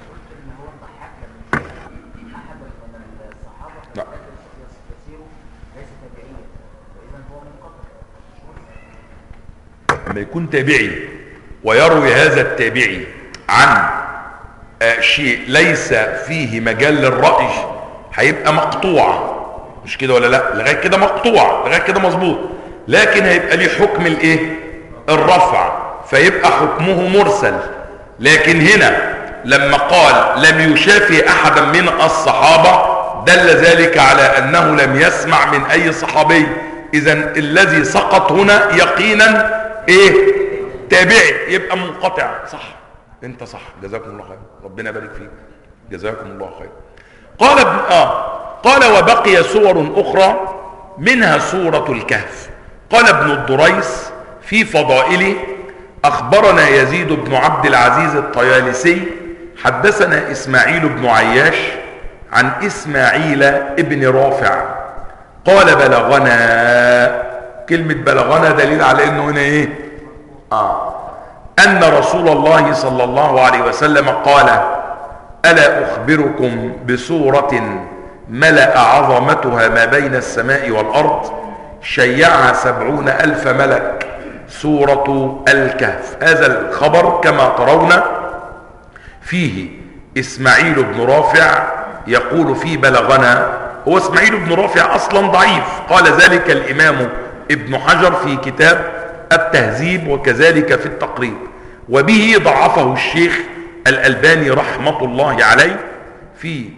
لا. لما يكون تابعي ويروي هذا التابعي عن شيء ليس فيه مجال للرأي هيبقى مقطوع، مش كده ولا لا؟ لغاية كده مقطوع، لغاية كده مظبوط، لكن هيبقى ليه حكم الايه؟ الرفع، فيبقى حكمه مرسل. لكن هنا لما قال لم يشافي احدا من الصحابة دل ذلك على انه لم يسمع من اي صحابي. اذا الذي سقط هنا يقينا ايه؟ تابعي، يبقى منقطع. صح، انت صح، جزاكم الله خير، ربنا يبارك فيك، جزاكم الله خير. قال وبقي سور اخرى منها سورة الكهف. قال ابن الدريس في فضائله: اخبرنا يزيد بن عبد العزيز الطيالسي حدثنا اسماعيل بن عياش عن اسماعيل ابن رافع قال بلغنا. كلمة بلغنا دليل على انه هنا ايه؟ ان رسول الله صلى الله عليه وسلم قال: الا اخبركم بسورة ملأ عظمتها ما بين السماء والارض شيعها 70,000 ملك، سورة الكهف. هذا الخبر كما ترون فيه اسماعيل بن رافع يقول فيه بلغنا. هو اسماعيل بن رافع اصلا ضعيف، قال ذلك الامام ابن حجر في كتاب التهذيب وكذلك في التقريب، وبه ضعفه الشيخ الألباني رحمة الله عليه في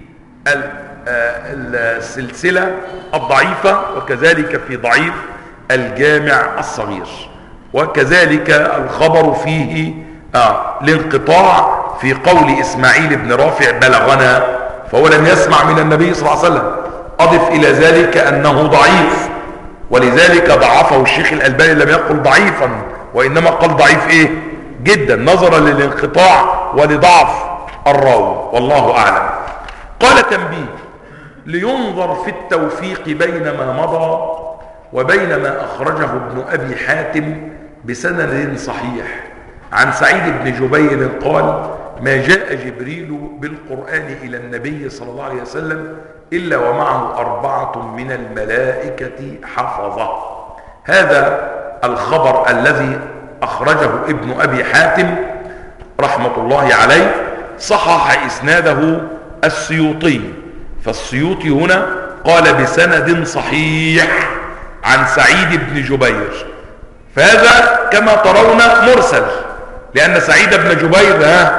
السلسلة الضعيفة، وكذلك في ضعيف الجامع الصغير. وكذلك الخبر فيه الانقطاع في قول اسماعيل بن رافع بلغنا، فهو لم يسمع من النبي صلى الله عليه وسلم. اضف الى ذلك انه ضعيف، ولذلك ضعفه الشيخ الألباني، لم يقل ضعيفا وانما قال ضعيف ايه؟ جدا، نظرا للانقطاع ولضعف الراوي، والله اعلم. قال تنبيه: لينظر في التوفيق بين ما مضى وبين ما اخرجه ابن ابي حاتم بسند صحيح عن سعيد بن جبير قال: ما جاء جبريل بالقرآن الى النبي صلى الله عليه وسلم الا ومعه 4 من الملائكة حفظه. هذا الخبر الذي اخرجه ابن ابي حاتم رحمة الله عليه صحح اسناده السيوطي، فالسيوطي هنا قال بسند صحيح عن سعيد بن جبير، فهذا كما ترون مرسل، لان سعيد بن جبير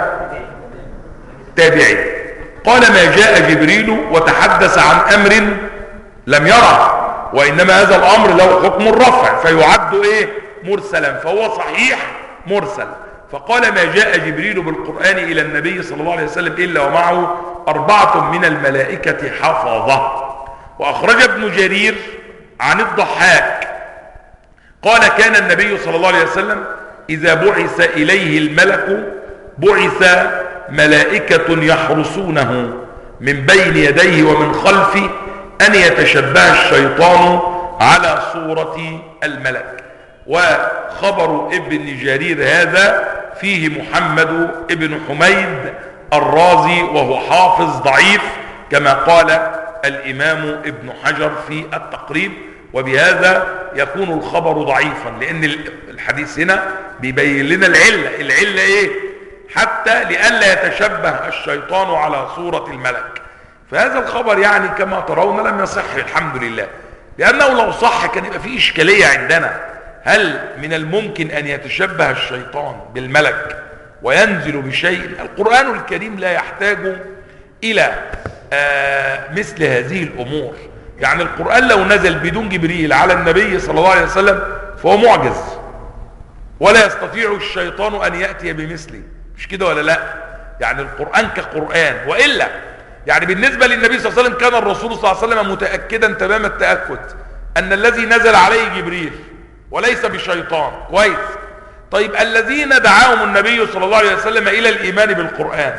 تابعي. قال: ما جاء جبريل وتحدث عن امر لم يره، وانما هذا الامر له حكم الرفع فيعد ايه؟ مرسلا، فهو صحيح مرسل. فقال: ما جاء جبريل بالقرآن الى النبي صلى الله عليه وسلم الا ومعه 4 من الملائكة حفظه. واخرج ابن جرير عن الضحاك قال: كان النبي صلى الله عليه وسلم اذا بعث اليه الملك بعث ملائكة يحرسونه من بين يديه ومن خلفه أن يتشبه الشيطان على صورة الملك. وخبر ابن جرير هذا فيه محمد ابن حميد الرازي وهو حافظ ضعيف كما قال الإمام ابن حجر في التقريب، وبهذا يكون الخبر ضعيفا، لأن الحديث هنا بيبين لنا العلة إيه؟ حتى لئلا يتشبه الشيطان على صورة الملك. فهذا الخبر يعني كما ترون لم يصح الحمد لله، لأنه لو صح كان يبقى فيه إشكالية عندنا. هل من الممكن أن يتشبه الشيطان بالملك وينزل بشيء؟ القرآن الكريم لا يحتاج إلى مثل هذه الأمور. يعني القرآن لو نزل بدون جبريل على النبي صلى الله عليه وسلم فهو معجز، ولا يستطيع الشيطان أن يأتي بمثله، مش كده ولا لا؟ يعني القرآن كقرآن. وإلا يعني بالنسبة للنبي صلى الله عليه وسلم كان الرسول صلى الله عليه وسلم متأكدا تمام التأكد أن الذي نزل عليه جبريل وليس بشيطان. كويس. طيب الذين دعاهم النبي صلى الله عليه وسلم إلى الإيمان بالقرآن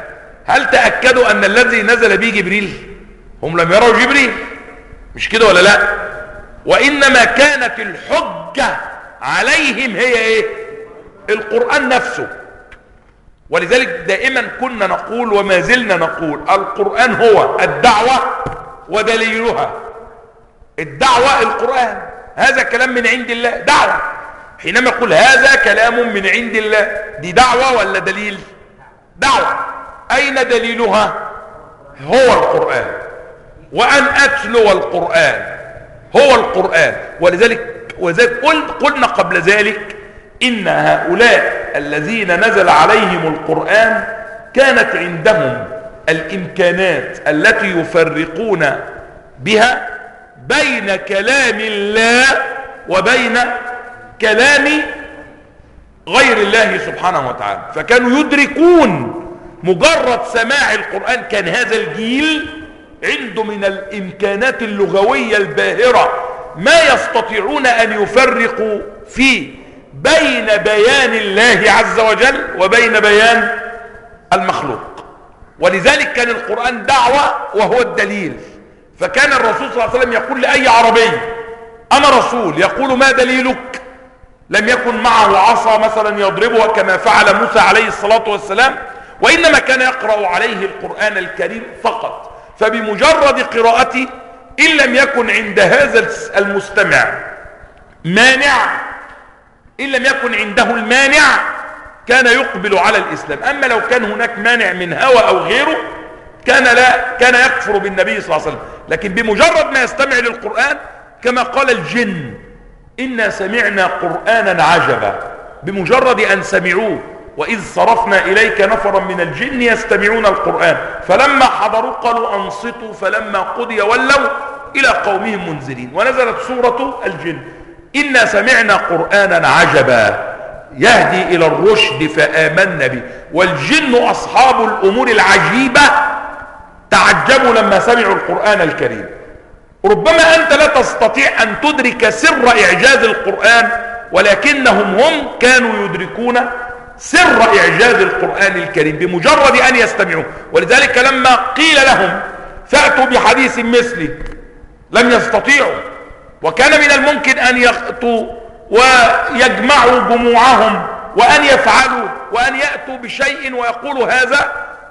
هل تأكدوا أن الذي نزل به جبريل؟ هم لم يروا جبريل، مش كده ولا لا؟ وإنما كانت الحجة عليهم هي ايه؟ القرآن نفسه. ولذلك دائما كنا نقول وما زلنا نقول القرآن هو الدعوة ودليلها. الدعوة القرآن، هذا كلام من عند الله، دعوة. حينما يقول هذا كلام من عند الله، دي دعوة ولا دليل؟ دعوة. أين دليلها؟ هو القرآن. وأن أتلو القرآن هو القرآن. ولذلك قلنا قبل ذلك إن هؤلاء الذين نزل عليهم القرآن كانت عندهم الإمكانات التي يفرقون بها بين كلام الله وبين كلام غير الله سبحانه وتعالى. فكانوا يدركون مجرد سماع القرآن، كان هذا الجيل عنده من الإمكانات اللغوية الباهرة ما يستطيعون أن يفرقوا فيه بين بيان الله عز وجل وبين بيان المخلوق. ولذلك كان القرآن دعوة وهو الدليل. فكان الرسول صلى الله عليه وسلم يقول لأي عربي أنا رسول، يقول ما دليلك؟ لم يكن معه عصا مثلا يضربها كما فعل موسى عليه الصلاة والسلام، وإنما كان يقرأ عليه القرآن الكريم فقط. فبمجرد قراءته إن لم يكن عند هذا المستمع مانع، إن لم يكن عنده المانع كان يقبل على الإسلام. أما لو كان هناك مانع من هوى أو غيره كان يكفر بالنبي صلى الله عليه وسلم. لكن بمجرد ما يستمع للقرآن كما قال الجن إنا سمعنا قرآنا عجبا، بمجرد أن سمعوه وإذ صرفنا إليك نفرا من الجن يستمعون القرآن فلما حضروا قالوا أنصتوا فلما قضي ولوا إلى قومهم منذرين. ونزلت سورة الجن إنا سمعنا قرآنا عجبا يهدي إلى الرشد فآمنا به. والجن أصحاب الأمور العجيبة تعجبوا لما سمعوا القرآن الكريم. ربما أنت لا تستطيع أن تدرك سر إعجاز القرآن، ولكنهم كانوا يدركون سر إعجاز القرآن الكريم بمجرد أن يستمعوا. ولذلك لما قيل لهم فأتوا بحديث مثله لم يستطيعوا، وكان من الممكن أن يأتوا ويجمعوا جموعهم وأن يفعلوا وأن يأتوا بشيء ويقولوا هذا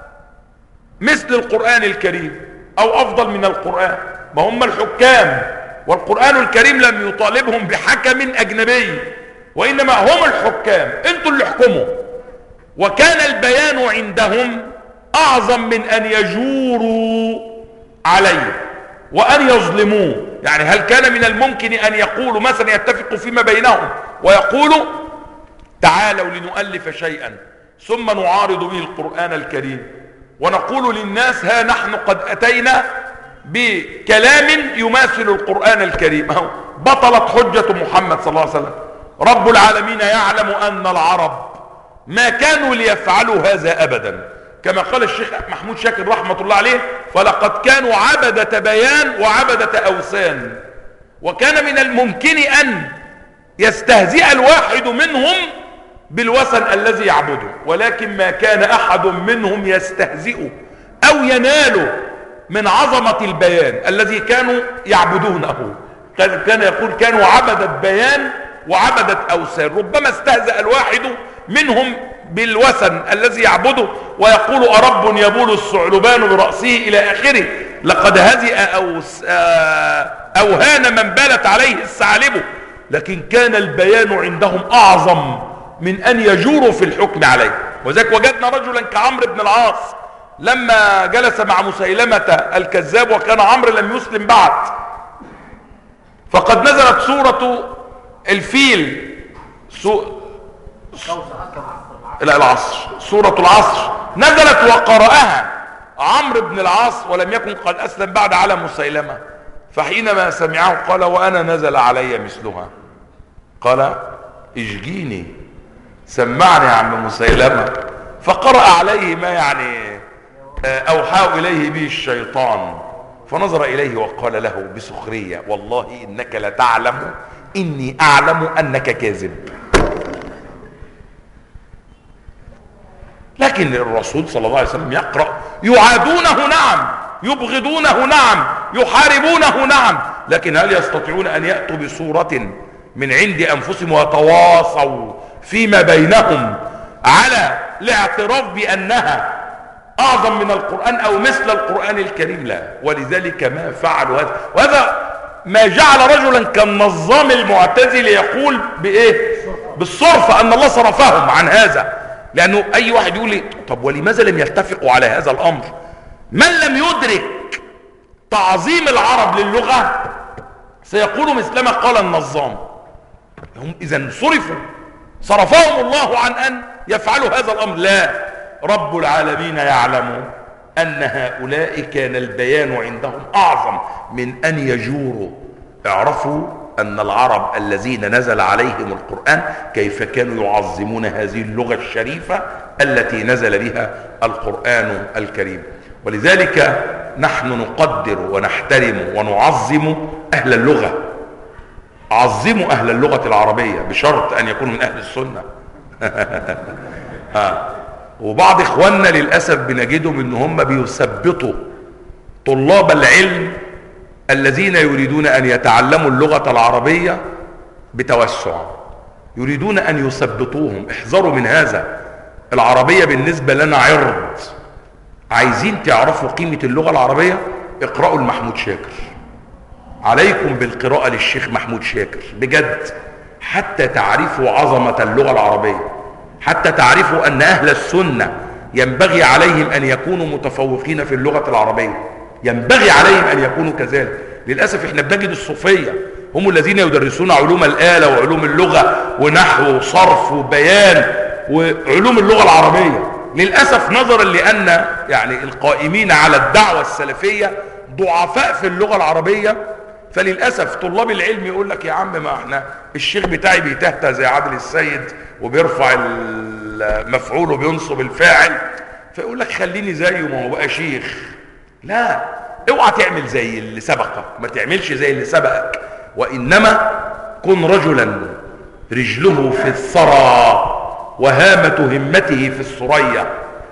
مثل القرآن الكريم أو أفضل من القرآن. ما هم الحكام، والقرآن الكريم لم يطالبهم بحكم أجنبي، وإنما هم الحكام، انتوا اللي احكموا. وكان البيان عندهم أعظم من أن يجوروا عليه وأن يظلموه. يعني هل كان من الممكن أن يقولوا مثلا يتفقوا فيما بينهم ويقولوا تعالوا لنؤلف شيئا ثم نعارض به القرآن الكريم ونقول للناس ها نحن قد أتينا بكلام يماثل القرآن الكريم؟ بطلت حجة محمد صلى الله عليه وسلم. رب العالمين يعلم أن العرب ما كانوا ليفعلوا هذا أبدا، كما قال الشيخ محمود شاكر رحمة الله عليه فلقد كانوا عبدة بيان وعبدة أوثان. وكان من الممكن أن يستهزئ الواحد منهم بالوثن الذي يعبده، ولكن ما كان أحد منهم يستهزئ أو ينال من عظمة البيان الذي كانوا يعبدونه. كان يقول كانوا عبدة بيان وعبدة أوثان. ربما استهزأ الواحد منهم بالوثن الذي يعبده ويقول أرب يبول الثعلبان برأسه إلى آخره، لقد هزئ أوهان من بالت عليه الثعالب. لكن كان البيان عندهم أعظم من أن يجوروا في الحكم عليه. وذلك وجدنا رجلا كعمرو بن العاص لما جلس مع مسيلمة الكذاب، وكان عمرو لم يسلم بعد، فقد نزلت سورة الفيل العصر، سورة العصر نزلت وقرأها عمرو بن العاص ولم يكن قد أسلم بعد على مسيلمة. فحينما سمعه قال وأنا نزل علي مثلها. قال اشجيني سمعني يا عم مسيلمة. فقرأ عليه ما يعني أوحى إليه به الشيطان، فنظر إليه وقال له بسخرية والله إنك لتعلم إني أعلم أنك كاذب. لكن لكن الرسول صلى الله عليه وسلم يقرأ، يعادونه نعم، يبغضونه نعم، يحاربونه نعم، لكن هل يستطيعون أن يأتوا بصورة من عند أنفسهم ويتواصوا فيما بينهم على الاعتراف بأنها أعظم من القرآن أو مثل القرآن الكريم؟ لا. ولذلك ما فعلوا هذا، وهذا ما جعل رجلا كالنظام المعتزلي يقول بإيه؟ بالصرف، أن الله صرفهم عن هذا. لأنه أي واحد يقول لي طب ولماذا لم يتفقوا على هذا الأمر؟ من لم يدرك تعظيم العرب للغة سيقول مثلما قال النظام. هم إذن صرفهم الله عن أن يفعلوا هذا الأمر. لا، رب العالمين يعلم أن هؤلاء كان البيان عندهم أعظم من أن يجوروا. اعرفوا أن العرب الذين نزل عليهم القرآن كيف كانوا يعظمون هذه اللغة الشريفة التي نزل بها القرآن الكريم. ولذلك نحن نقدر ونحترم ونعظم أهل اللغة. عظموا أهل اللغة العربية بشرط أن يكونوا من أهل السنة. وبعض إخواننا للأسف بنجدهم إن هم بيثبطوا طلاب العلم الذين يريدون أن يتعلموا اللغة العربية بتوسع، يريدون أن يثبطوهم. احذروا من هذا. العربية بالنسبة لنا عرض. عايزين تعرفوا قيمة اللغة العربية؟ اقرأوا لمحمود شاكر. عليكم بالقراءة للشيخ محمود شاكر بجد، حتى تعرفوا عظمة اللغة العربية، حتى تعرفوا أن أهل السنة ينبغي عليهم أن يكونوا متفوقين في اللغة العربية، ينبغي عليهم أن يكونوا كذلك. للأسف احنا بنجد الصوفية هم الذين يدرسون علوم الآلة وعلوم اللغة ونحو وصرف وبيان وعلوم اللغة العربية. للأسف نظرا لأن يعني القائمين على الدعوة السلفية ضعفاء في اللغة العربية، فللأسف طلاب العلم يقول لك يا عم ما احنا الشيخ بتاعي بيتهته زي عادل السيد وبيرفع المفعول وبينصب الفاعل، فيقول لك خليني زيه ما هو بقى شيخ. لا، اوعى تعمل زي اللي سبقك، ما تعملش زي اللي سبقك، وإنما كن رجلا رجله في الثرى وهامة همته في الثريا.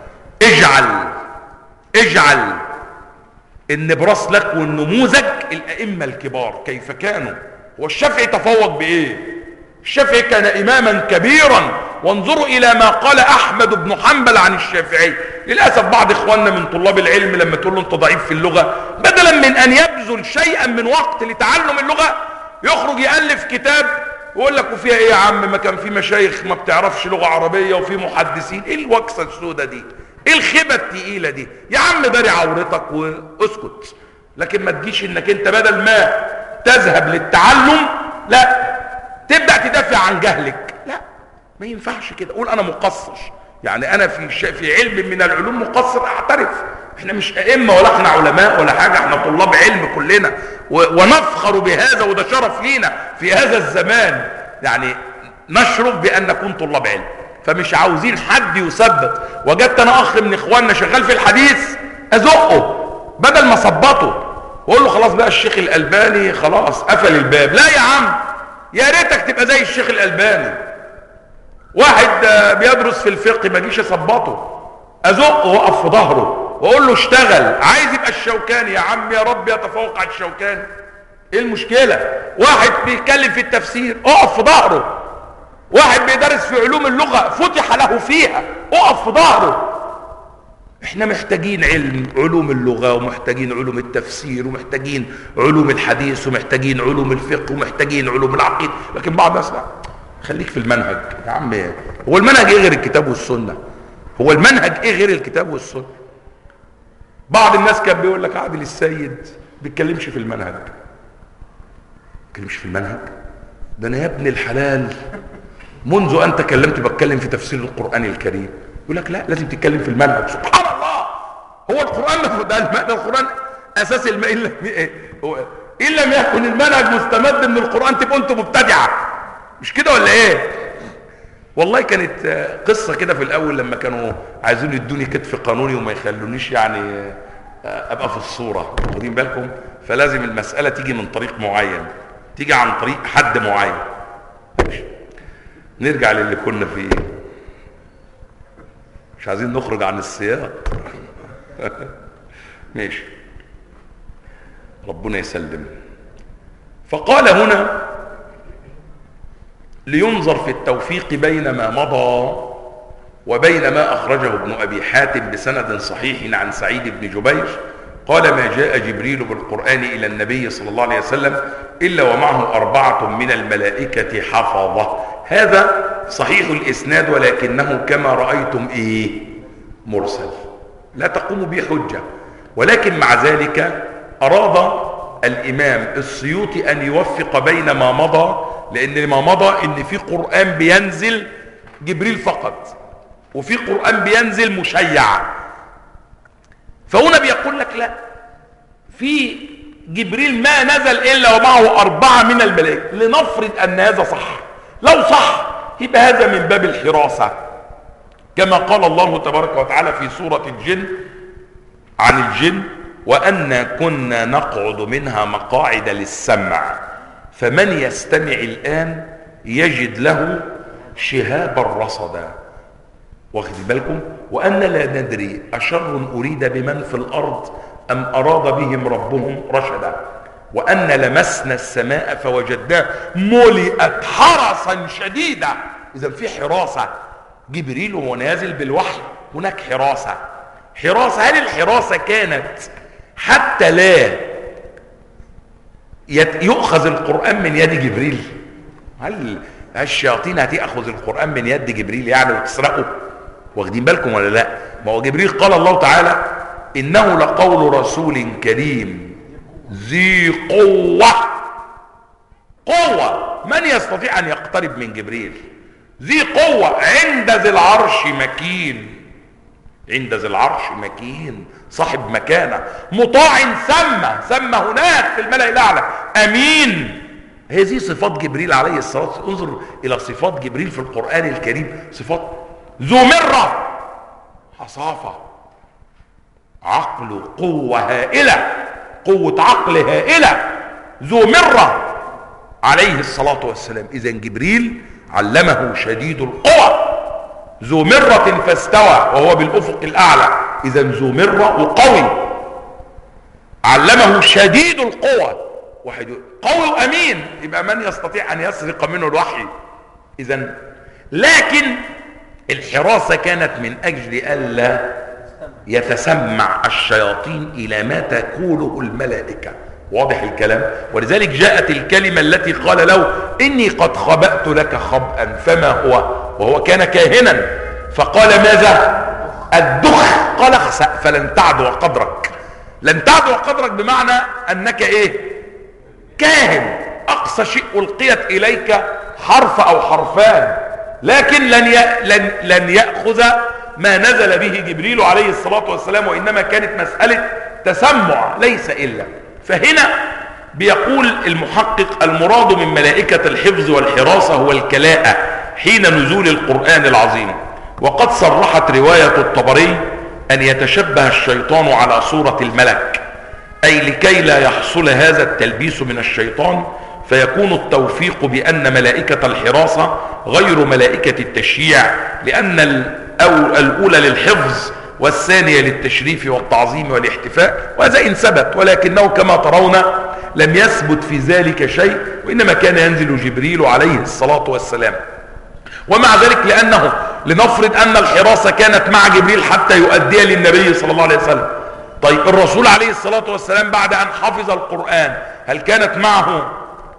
اجعل النبراس لك والنموذج الأئمة الكبار كيف كانوا. والشافعي تفوق بإيه؟ الشافعي كان إماما كبيرا، وانظروا إلى ما قال أحمد بن حنبل عن الشافعي. للأسف بعض إخواننا من طلاب العلم لما تقول له أنت ضعيف في اللغة، بدلا من أن يبذل شيئا من وقت لتعلم اللغة يخرج يألف كتاب ويقول لك وفيها إيه يا عم، ما كان في مشايخ ما بتعرفش لغة عربية وفي محدثين. إيه الوكسة السودة دي؟ ايه الخيبة التقيلة دي؟ يا عم داري عورتك واسكت. لكن ما تجيش انك انت بدل ما تذهب للتعلم لا تبدأ تدافع عن جهلك. لا، ما ينفعش كده. قول انا مقصر، يعني انا في علم من العلوم مقصر، اعترف. احنا مش ائمة ولا احنا علماء ولا حاجة، احنا طلاب علم كلنا ونفخر بهذا، وده شرف لينا في هذا الزمان، يعني نشرف بان نكون طلاب علم. فمش عاوزين حد يثبت. وجدت انا اخ من اخواننا شغال في الحديث ازقه بدل ما اثبطه واقول له خلاص بقى الشيخ الالباني خلاص قفل الباب. لا يا عم، يا ريتك تبقى زي الشيخ الالباني. واحد بيدرس في الفقه ما جيش اثبطه، ازقه واقف في ظهره واقول له اشتغل. عايز يبقى الشوكاني، يا عم يا رب يتفوق على الشوكاني، ايه المشكله؟ واحد بيتكلم في التفسير اقف في ظهره. واحد بيدرس في علوم اللغة فتح له فيها اقف في ظهره. احنا محتاجين علوم اللغة، ومحتاجين علوم التفسير، ومحتاجين علوم الحديث، ومحتاجين علوم الفقه، ومحتاجين علوم العقيدة. لكن بعض الناس لا، خليك في المنهج يا عم. هو المنهج ايه غير الكتاب والسنة؟ هو المنهج ايه غير الكتاب والسنة؟ بعض الناس كان بيقول لك عادل السيد بيتكلمش في المنهج. بيتكلمش في المنهج؟ ده انا يا ابن الحلال منذ أن تكلمت بتكلم في تفسير القرآن الكريم. يقول لك لا، لازم تتكلم في المنهج. سبحان الله، هو القرآن ده القرآن أساس إن لم يكن المنهج مستمد من القرآن تبقوا أنتم مبتدعة، مش كده ولا إيه؟ والله كانت قصة كده في الأول لما كانوا عايزين يدوني كتف قانوني وما يخلونيش يعني أبقى في الصورة، واخدين بالكم؟ فلازم المسألة تيجي من طريق معين، تيجي عن طريق حد معين. نرجع للي كنا فيه. مش عايزين نخرج عن السياق. ماشي، ربنا يسلم. فقال هنا لينظر في التوفيق بين ما مضى وبين ما أخرجه ابن أبي حاتم بسند صحيح عن سعيد بن جبير قال: ما جاء جبريل بالقرآن إلى النبي صلى الله عليه وسلم إلا ومعه 4 من الملائكة حفظة. هذا صحيح الإسناد ولكنه كما رأيتم مرسل، لا تقوم به حجة. ولكن مع ذلك أراد الإمام السيوطي أن يوفق بين ما مضى، لأن ما مضى إن في قرآن بينزل جبريل فقط وفي قرآن بينزل مشيع، فهنا بيقول لك لا، في جبريل ما نزل إلا ومعه 4 من الملائكة. لنفرض أن هذا صح، لو صح يبقى هذا من باب الحراسة، كما قال الله تبارك وتعالى في سورة الجن عن الجن: وأنا كنا نقعد منها مقاعد للسمع فمن يستمع الآن يجد له شهابا رصدا. واخد بالكم؟ وأن لا ندري أشر أريد بمن في الأرض أم أراد بهم ربهم رشدا. وأن لمسنا السماء فوجدناها ملئت حرسا شديدا. إذا في حراسة، جبريل وهو نازل بالوحي هناك حراسة. هل الحراسة كانت حتى لا يؤخذ القرآن من يد جبريل؟ هل الشياطين هتأخذ القرآن من يد جبريل يعني وتسرقه؟ واخدين بالكم ولا لا؟ ما هو جبريل قال الله تعالى: إنه لقول رسول كريم ذي قوة. من يستطيع أن يقترب من جبريل؟ ذي قوة عند ذي العرش مكين. عند ذي العرش مكين، صاحب مكانة، مطاع ثم هناك في الملأ الأعلى، أمين. هذه صفات جبريل عليه الصلاة والسلام. انظر إلى صفات جبريل في القرآن الكريم، صفات: ذو مرة، حصافة، عقل، قوة هائلة، قوة عقل هائلة، ذو مرة عليه الصلاة والسلام. إذن جبريل علمه شديد القوى، ذو مرة فاستوى وهو بالأفق الأعلى. إذن ذو مرة وقوي، علمه شديد القوى، قوي وأمين، يبقى من يستطيع أن يسرق منه الوحي؟ إذن لكن الحراسة كانت من أجل ألا يتسمع الشياطين إلى ما تقوله الملائكة. واضح الكلام؟ ولذلك جاءت الكلمة التي قال له: إني قد خبأت لك خبأ فما هو؟ وهو كان كاهنا، فقال: ماذا؟ الدخ. قال: اخسأ فلن تعدو قدرك. لن تعدو قدرك بمعنى أنك كاهن، أقصى شيء ألقيت إليك حرف أو حرفان، لكن لن يأخذ ما نزل به جبريل عليه الصلاة والسلام، وإنما كانت مسألة تسمع ليس إلا. فهنا بيقول المحقق: المراد من ملائكة الحفظ والحراسة هو الكلاءة حين نزول القرآن العظيم. وقد صرحت رواية الطبري أن يتشبه الشيطان على صورة الملك، أي لكي لا يحصل هذا التلبيس من الشيطان، فيكون التوفيق بأن ملائكة الحراسة غير ملائكة التشييع، لأن الأولى للحفظ والثانية للتشريف والتعظيم والاحتفاء، وهذا إن ثبت، ولكنه كما ترون لم يثبت في ذلك شيء، وإنما كان ينزل جبريل عليه الصلاة والسلام. ومع ذلك لأنه لنفرض أن الحراسة كانت مع جبريل حتى يؤدي للنبي صلى الله عليه وسلم. طيب الرسول عليه الصلاة والسلام بعد أن حفظ القرآن هل كانت معه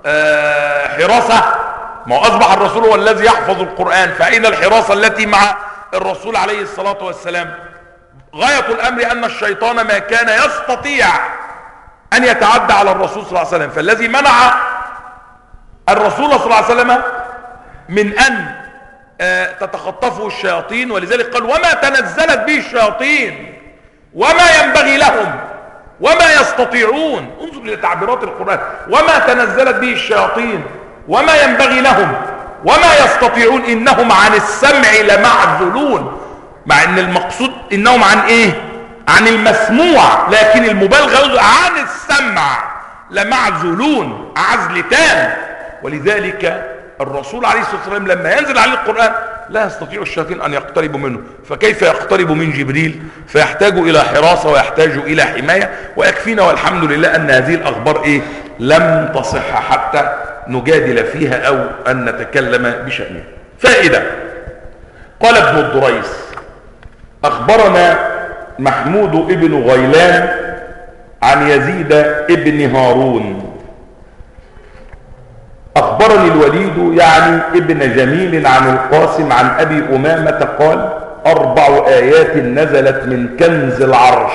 حراسة؟ ما هو أصبح الرسول هو الذي يحفظ القرآن، فأين الحراسة التي مع الرسول عليه الصلاة والسلام؟ غاية الأمر أن الشيطان ما كان يستطيع أن يتعدى على الرسول صلى الله عليه وسلم، فالذي منع الرسول صلى الله عليه وسلم من أن تتخطفه الشياطين، ولذلك قال: وما تنزلت به الشياطين وما ينبغي لهم وما يستطيعون. انظر إلى تعبيرات القرآن: وما تنزلت به الشياطين وما ينبغي لهم وما يستطيعون إنهم عن السمع لمعزولون. مع ان المقصود انهم عن عن المسموع، لكن المبالغة عن السمع لمعزولون، عزل تام. ولذلك الرسول عليه الصلاة والسلام لما ينزل عليه القرآن لا يستطيع الشياطين أن يقتربوا منه، فكيف يقترب من جبريل؟ فيحتاج إلى حراسة ويحتاج إلى حماية. ويكفينا والحمد لله أن هذه الأخبار لم تصح حتى نجادل فيها أو أن نتكلم بشأنها. فائدة. قال ابن الدريس: أخبرنا محمود ابن غيلان عن يزيد ابن هارون أخبرني الوليد يعني ابن جميل عن القاسم عن أبي أمامة قال: 4 آيات نزلت من كنز العرش،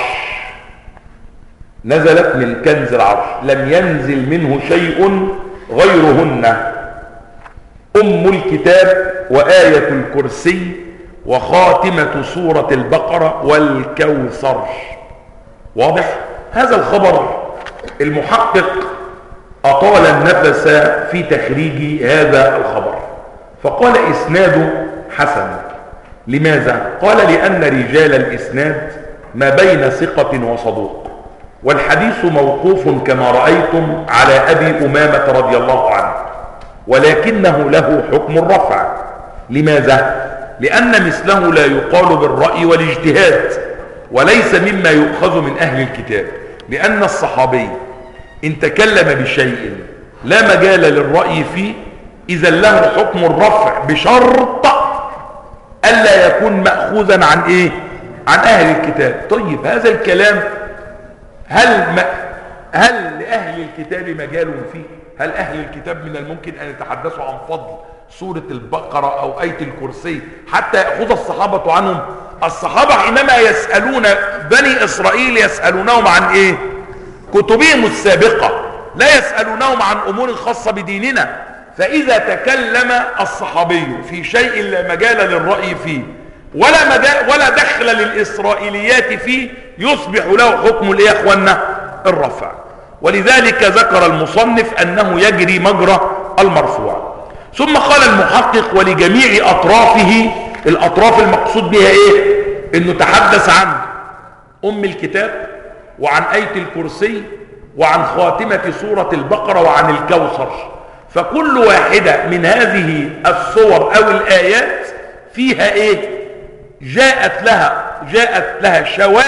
نزلت من كنز العرش لم ينزل منه شيء غيرهن: أم الكتاب وآية الكرسي وخاتمة سورة البقرة والكوثر. واضح؟ هذا الخبر المحقق أطال النفس في تخريج هذا الخبر، فقال إسناده حسن. لماذا؟ قال: لأن رجال الإسناد ما بين ثقة وصدوق، والحديث موقوف كما رأيتم على أبي أمامة رضي الله عنه، ولكنه له حكم الرفع. لماذا؟ لأن مثله لا يقال بالرأي والاجتهاد، وليس مما يؤخذ من أهل الكتاب، لأن الصحابي إن تكلم بشيء لا مجال للرأي فيه إذا له حكم الرفع بشرط ألا يكون مأخوذا عن عن أهل الكتاب. طيب هذا الكلام هل لأهل الكتاب مجال فيه؟ هل أهل الكتاب من الممكن أن يتحدثوا عن فضل سورة البقرة أو آية الكرسي حتى يأخذ الصحابة عنهم؟ الصحابة حينما يسألون بني إسرائيل يسألونهم عن كتبهم السابقة، لا يسألونهم عن أمور خاصة بديننا. فإذا تكلم الصحابي في شيء لا مجال للرأي فيه ولا دخل للإسرائيليات فيه يصبح له حكم يا أخوانا الرفع. ولذلك ذكر المصنف أنه يجري مجرى المرفوع. ثم قال المحقق: ولجميع أطرافه. الأطراف المقصود بها إنه تحدث عن أم الكتاب وعن آية الكرسي وعن خاتمة سورة البقرة وعن الكوثر. فكل واحدة من هذه الصور أو الآيات فيها جاءت لها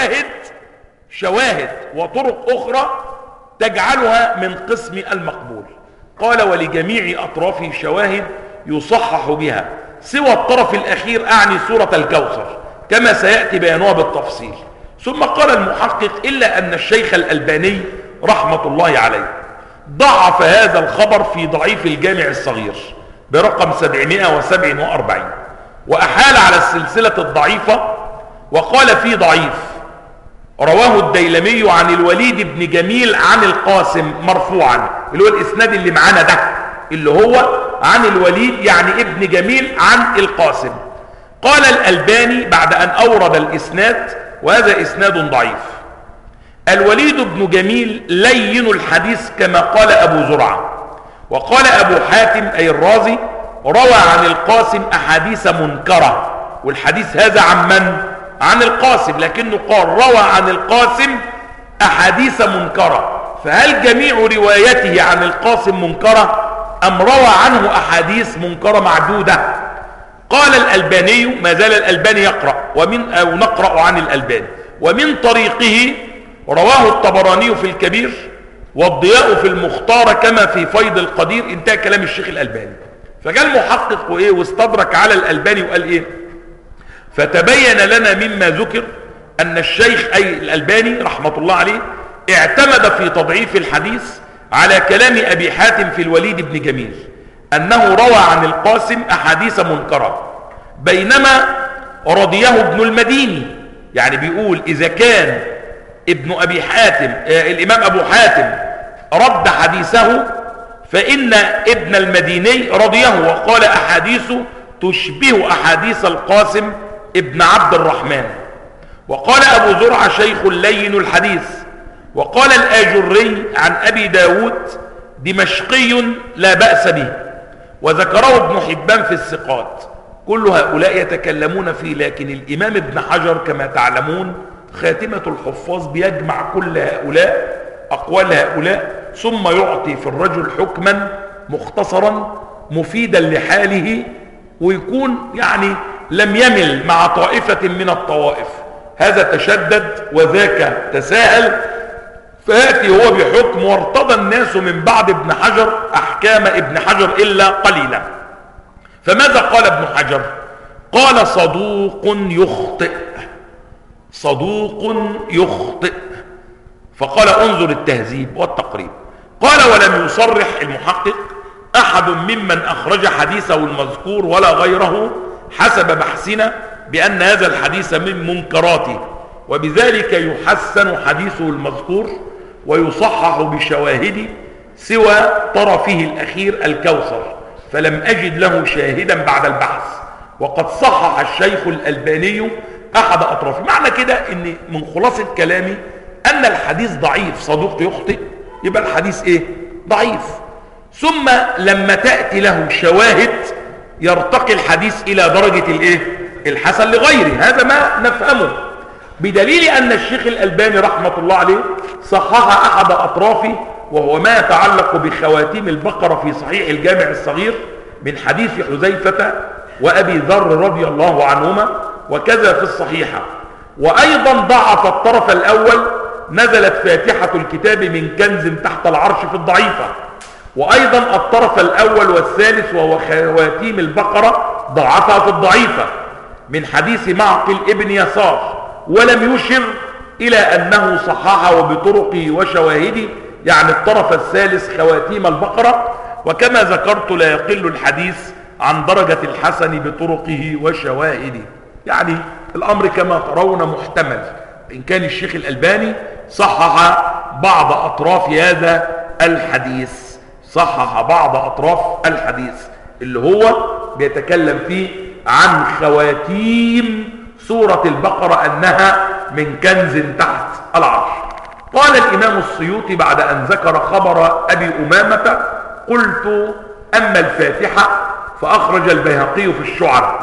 شواهد وطرق أخرى تجعلها من قسم المقبول. قال: ولجميع أطرافه شواهد يصحح بها سوى الطرف الأخير، أعني سورة الكوثر، كما سيأتي بيانها بالتفصيل. ثم قال المحقق: إلا أن الشيخ الألباني رحمة الله عليه ضعف هذا الخبر في ضعيف الجامع الصغير برقم 747، وأحال على السلسلة الضعيفة وقال فيه ضعيف. رواه الديلمي عن الوليد بن جميل عن القاسم مرفوعا، اللي هو الإسناد اللي معانا ده، اللي هو عن الوليد يعني ابن جميل عن القاسم. قال الألباني بعد أن أورد الإسناد: وهذا إسناد ضعيف. الوليد بن جميل لين الحديث كما قال أبو زرعة. وقال أبو حاتم أي الرازي: روى عن القاسم أحاديث منكرة. والحديث هذا عن من؟ عن القاسم، لكنه قال روى عن القاسم أحاديث منكرة. فهل جميع روايته عن القاسم منكرة أم روى عنه أحاديث منكرة معدودة؟ قال الألباني، ما زال الألباني يقرأ أو نقرأ عن الألباني: ومن طريقه رواه الطبراني في الكبير والضياء في المختار كما في فيض القدير. انتهى كلام الشيخ الألباني. فجاء المحقق واستدرك على الألباني وقال فتبين لنا مما ذكر أن الشيخ أي الألباني رحمة الله عليه اعتمد في تضعيف الحديث على كلام أبي حاتم في الوليد بن جميل أنه روى عن القاسم أحاديث منكرة، بينما رضيه ابن المديني. يعني بيقول إذا كان ابن أبي حاتم الإمام أبو حاتم رد حديثه، فإن ابن المديني رضيه وقال أحاديثه تشبه أحاديث القاسم ابن عبد الرحمن. وقال أبو زرعة شيخ لين الحديث. وقال الآجري عن أبي داود دمشقي لا بأس به، وذكره ابن حبان في الثقات. كل هؤلاء يتكلمون فيه، لكن الإمام ابن حجر كما تعلمون خاتمة الحفاظ بيجمع كل هؤلاء أقوال هؤلاء، ثم يعطي في الرجل حكما مختصرا مفيدا لحاله ويكون يعني لم يمل مع طائفة من الطوائف، هذا تشدد وذاك تساهل، فيأتي هو بحكم وارتضى الناس من بعد ابن حجر أحكام ابن حجر إلا قليلا. فماذا قال ابن حجر؟ قال صدوق يخطئ، صدوق يخطئ. فقال انظر التهذيب والتقريب، قال ولم يصرح المحقق أحد ممن أخرج حديثه المذكور ولا غيره حسب بحثنا بأن هذا الحديث من منكراته، وبذلك يحسن حديثه المذكور ويصحح بشواهد سوى طرفه الأخير الكوثر، فلم أجد له شاهدا بعد البحث، وقد صحح الشيخ الألباني أحد أطرافه. معنى كده إن من خلاصة كلامي أن الحديث ضعيف، صدوق يخطئ، يبقى الحديث إيه؟ ضعيف. ثم لما تأتي له شواهد يرتقي الحديث إلى درجة الإيه؟ الحسن لغيره، هذا ما نفهمه، بدليل أن الشيخ الألباني رحمة الله عليه صحح أحد أطرافه، وهو ما يتعلق بخواتيم البقرة في صحيح الجامع الصغير من حديث حذيفة وأبي ذر رضي الله عنهما، وكذا في الصحيحة. وأيضا ضعف الطرف الأول، نزلت فاتحة الكتاب من كنز تحت العرش في الضعيفة. وأيضا الطرف الأول والثالث وهو خواتيم البقرة ضعفها في الضعيفة من حديث معقل ابن يسار، ولم يشر إلى أنه صححه بطرقه وشواهده، يعني الطرف الثالث خواتيم البقرة. وكما ذكرت لا يقل الحديث عن درجة الحسن بطرقه وشواهده. يعني الأمر كما ترون محتمل، إن كان الشيخ الألباني صحح بعض أطراف هذا الحديث، صحح بعض أطراف الحديث اللي هو بيتكلم فيه عن خواتيم سورة البقرة أنها من كنز تحت العرش. قال الإمام السيوطي بعد أن ذكر خبر أبي أمامة: قلت أما الفاتحة فأخرج البيهقي في الشعر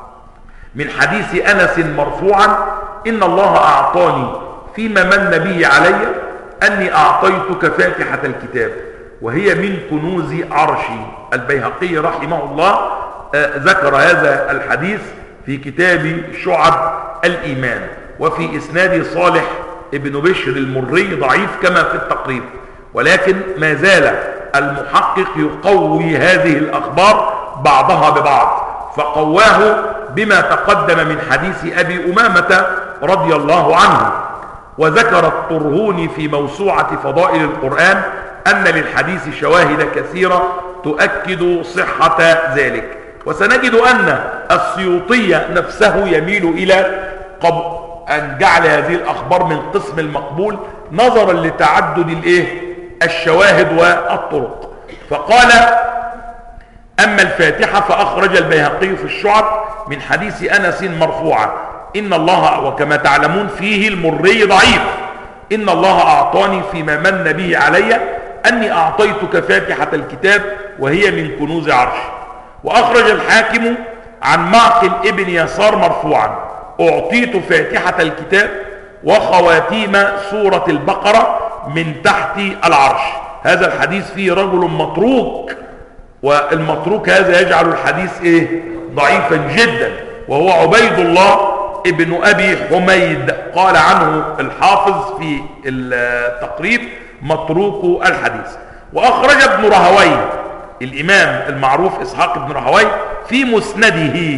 من حديث أنس مرفوعا: إن الله أعطاني فيما من به علي أني أعطيتك فاتحة الكتاب وهي من كنوز عرشي. البيهقي رحمه الله ذكر هذا الحديث في كتاب شعب الإيمان، وفي إسناد صالح ابن بشر المري ضعيف كما في التقريب، ولكن ما زال المحقق يقوي هذه الأخبار بعضها ببعض، فقواه بما تقدم من حديث أبي أمامة رضي الله عنه. وذكر الطرهوني في موسوعة فضائل القرآن أن للحديث شواهد كثيرة تؤكد صحة ذلك. وسنجد أن السيوطي نفسه يميل إلى أن جعل هذه الأخبار من قسم المقبول نظرا لتعدد الشواهد والطرق. فقال: أما الفاتحة فأخرج البيهقي في الشعب من حديث أنس مرفوعا: إن الله، وكما تعلمون فيه المري ضعيف، إن الله أعطاني فيما من به علي أني أعطيتك فاتحة الكتاب وهي من كنوز عرش. وأخرج الحاكم عن معقل ابن يسار مرفوعا: أعطيت فاتحة الكتاب وخواتيم سورة البقرة من تحت العرش. هذا الحديث فيه رجل متروك، والمتروك هذا يجعل الحديث ضعيفا جدا، وهو عبيد الله ابن أبي حميد، قال عنه الحافظ في التقريب متروك الحديث. وأخرج ابن رهوي الإمام المعروف إسحاق بن رهوي في مسنده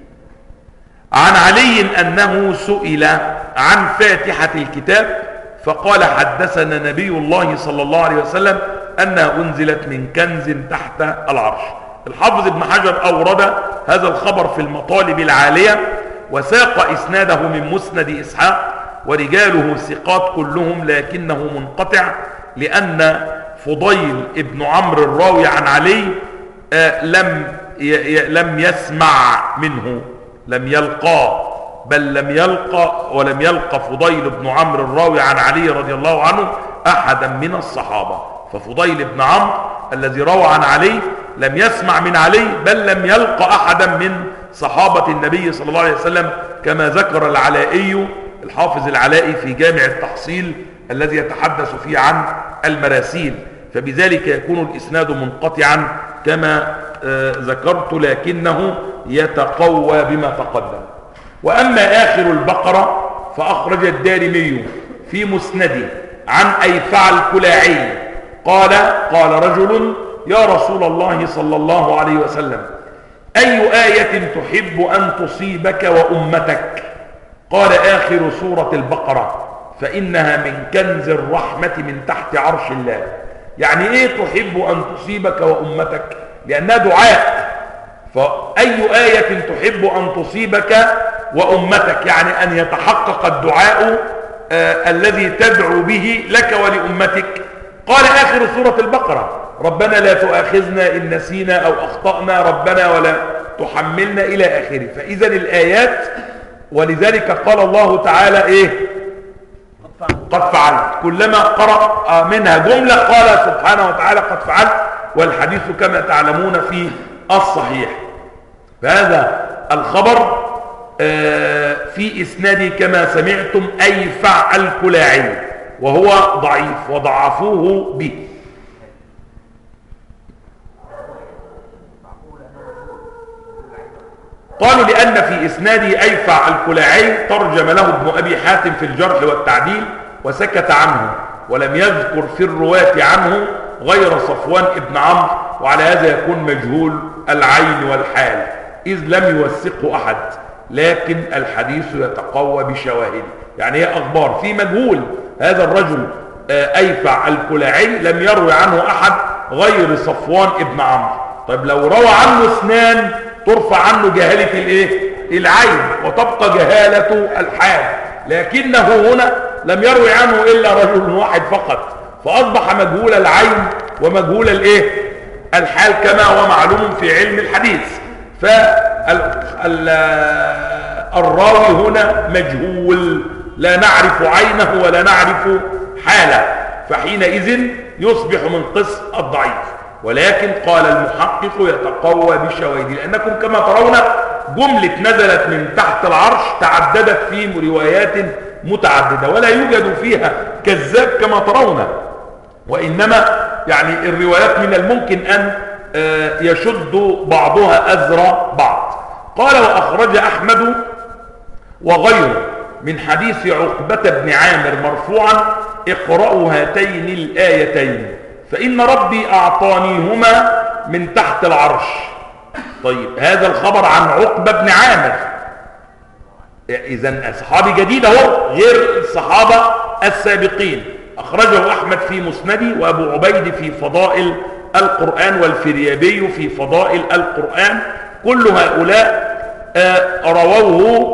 عن علي أنه سئل عن فاتحة الكتاب فقال: حدثنا نبي الله صلى الله عليه وسلم أنها أنزلت من كنز تحت العرش. الحافظ ابن حجر أورد هذا الخبر في المطالب العالية، وساق إسناده من مسند إسحاق، ورجاله ثقات كلهم، لكنه منقطع لأن فضيل ابن عمرو الراوي عن علي لم يسمع منه، لم يلقى، بل ولم يلقى فضيل بن عمرو الراوي عن علي رضي الله عنه أحدا من الصحابة. ففضيل بن عمرو الذي روى عن علي لم يسمع من علي، بل لم يلقى أحدا من صحابة النبي صلى الله عليه وسلم، كما ذكر العلائي الحافظ العلائي في جامع التحصيل الذي يتحدث فيه عن المراسيل. فبذلك يكون الإسناد منقطعا كما ذكرت، لكنه يتقوى بما تقدم. وأما آخر البقرة فأخرج الدارمي في مسنده عن أيفع الكلاعي قال رجل: يا رسول الله صلى الله عليه وسلم، أي آية تحب أن تصيبك وأمتك؟ قال: آخر سورة البقرة، فإنها من كنز الرحمة من تحت عرش الله. يعني إيه تحب أن تصيبك وأمتك؟ لأنها دعاء. فأي آية تحب أن تصيبك وأمتك؟ يعني أن يتحقق الدعاء الذي تدعو به لك ولأمتك. قال: آخر سورة البقرة، ربنا لا تؤاخذنا إن نسينا أو أخطأنا، ربنا ولا تحملنا، إلى آخره. فإذا الآيات، ولذلك قال الله تعالى إيه؟ قد فعلت. كلما قرأ منها جملة قال سبحانه وتعالى قد فعلت، والحديث كما تعلمون في الصحيح. فهذا الخبر في إسناده كما سمعتم أيفع الكلاعي، وهو ضعيف وضعفوه به. قالوا لأن في إسناده أيفع الكلاعي ترجم له ابن أبي حاتم في الجرح والتعديل وسكت عنه، ولم يذكر في الرواة عنه غير صفوان ابن عمرو، وعلى هذا يكون مجهول العين والحال إذ لم يوثقه أحد، لكن الحديث يتقوى بشواهده. يعني هي أخبار في مجهول. هذا الرجل أيفع الكلاعي لم يروي عنه أحد غير صفوان ابن عمرو. طيب لو روى عنه اثنان ترفع عنه جهالة الايه؟ العين، وتبقى جهالة الحال. لكنه هنا لم يروي عنه إلا رجل واحد فقط، فأصبح مجهول العين ومجهول الايه؟ الحال، كما هو معلوم في علم الحديث. فالراوي هنا مجهول، لا نعرف عينه ولا نعرف حاله، فحينئذ يصبح من قسم الضعيف. ولكن قال المحقق يتقوى بشواهده، لأنكم كما ترون جملة نزلت من تحت العرش تعددت في روايات متعددة، ولا يوجد فيها كذاب كما ترون، وإنما يعني الروايات من الممكن أن يشد بعضها أزر بعض. قال: وأخرج أحمد وغيره من حديث عقبة بن عامر مرفوعا: اقرأوا هاتين الآيتين فإن ربي أعطانيهما من تحت العرش. طيب هذا الخبر عن عقبة بن عامر، إذن صحابي جديد اهو غير الصحابة السابقين. أخرجه أحمد في مسنده، وأبو عبيد في فضائل القرآن، والفريابي في فضائل القرآن. كل هؤلاء رووه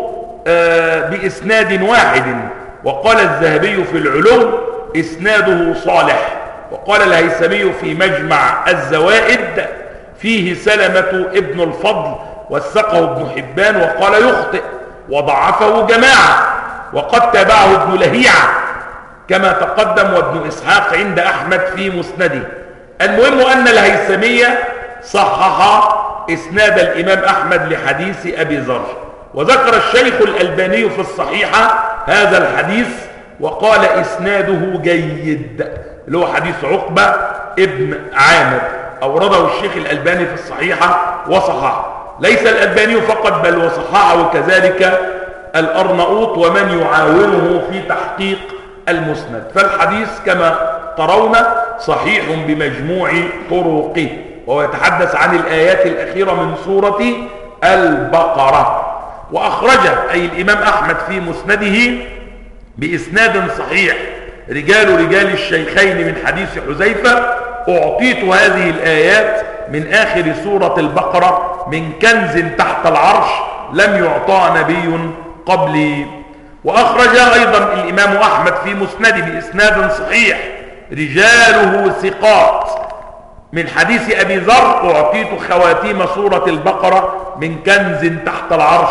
بإسناد واحد. وقال الذهبي في العلوم: إسناده صالح. وقال الهيثمي في مجمع الزوائد: فيه سلمة ابن الفضل، وثقه ابن حبان، وقال يخطئ، وضعفه جماعة، وقد تابعه ابن لهيعة كما تقدم، وابن إسحاق عند أحمد في مسنده. المهم أن الهيثمي صحح إسناد الإمام أحمد لحديث أبي ذر. وذكر الشيخ الألباني في الصحيحة هذا الحديث وقال إسناده جيد، اللي هو حديث عقبة ابن عامر، أورده الشيخ الألباني في الصحيحة وصححه. ليس الألباني فقط بل وصححه وكذلك الأرناؤوط ومن يعاونه في تحقيق المسند. فالحديث كما ترون صحيح بمجموع طرقه، وهو يتحدث عن الآيات الأخيرة من سورة البقرة. وأخرج أي الإمام أحمد في مسنده بإسناد صحيح رجال الشيخين من حديث حذيفة: أعطيت هذه الآيات من آخر سورة البقرة من كنز تحت العرش لم يعطى نبي قبلي. وأخرج أيضا الإمام أحمد في مسنده بإسناد صحيح رجاله ثقات من حديث أبي ذر: أعطيت خواتيم سورة البقرة من كنز تحت العرش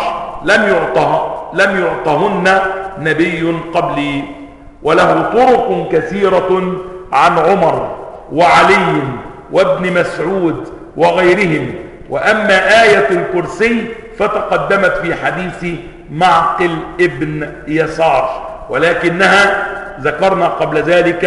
لم يعطهن نبي قبلي. وله طرق كثيرة عن عمر وعلي وابن مسعود وغيرهم. وأما آية الكرسي فتقدمت في حديث معقل ابن يسار، ولكنها ذكرنا قبل ذلك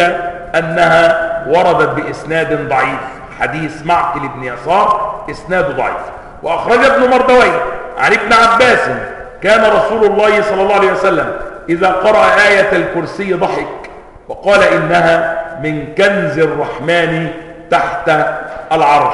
أنها وردت بإسناد ضعيف. حديث معقل ابن يسار إسناد ضعيف. وأخرج ابن مردويه عن ابن عباس كان رسول الله صلى الله عليه وسلم إذا قرأ آية الكرسي ضحك وقال إنها من كنز الرحمن تحت العرش.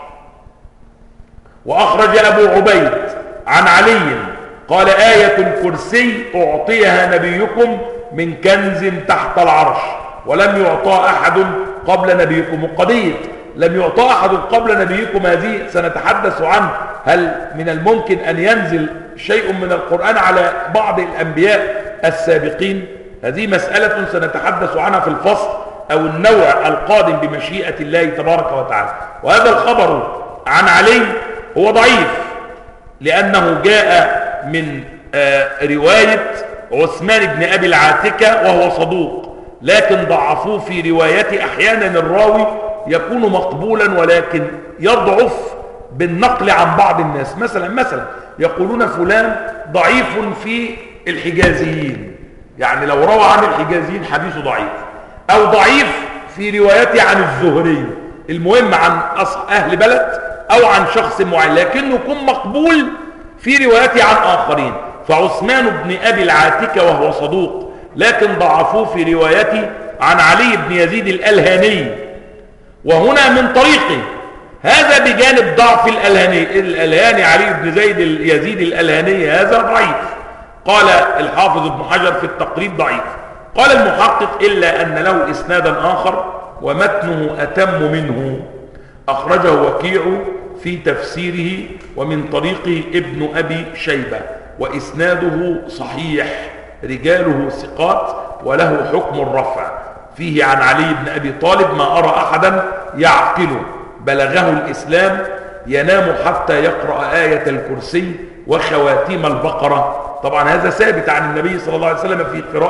وأخرج أبو عبيد عن علي قال آية الكرسي أعطيها نبيكم من كنز تحت العرش ولم يعطى أحد قبل نبيكم. القضية لم يعطى أحد قبل نبيكم هذه سنتحدث عنه، هل من الممكن أن ينزل شيء من القرآن على بعض الأنبياء السابقين؟ هذه مسألة سنتحدث عنها في الفصل أو النوع القادم بمشيئة الله تبارك وتعالى. وهذا الخبر عن علي هو ضعيف لأنه جاء من رواية عثمان بن أبي العاتكة وهو صدوق، لكن ضعفوه في روايته. أحيانا الراوي يكون مقبولا ولكن يضعف بالنقل عن بعض الناس. مثلا يقولون فلان ضعيف في الحجازيين، يعني لو روى عن الحجازيين حديثه ضعيف، أو ضعيف في روايته عن الزهري، المهم عن أهل بلد أو عن شخص معين، لكنه يكون مقبول في روايته عن آخرين. فعثمان بن أبي العاتكة وهو صدوق، لكن ضعفوه في روايته عن علي بن يزيد الألهاني، وهنا من طريقه هذا بجانب ضعف الألهاني علي بن يزيد الألهاني هذا ضعيف. قال الحافظ ابن حجر في التقريب ضعيف. قال المحقق إلا أن له إسنادا آخر ومتنه أتم منه، أخرجه وكيع في تفسيره ومن طريق ابن أبي شيبة، وإسناده صحيح رجاله ثقات وله حكم الرفع. فيه عن علي بن أبي طالب ما أرى أحدا يعقله بلغه الإسلام ينام حتى يقرأ آية الكرسي وخواتيم البقرة. طبعا هذا ثابت عن النبي صلى الله عليه وسلم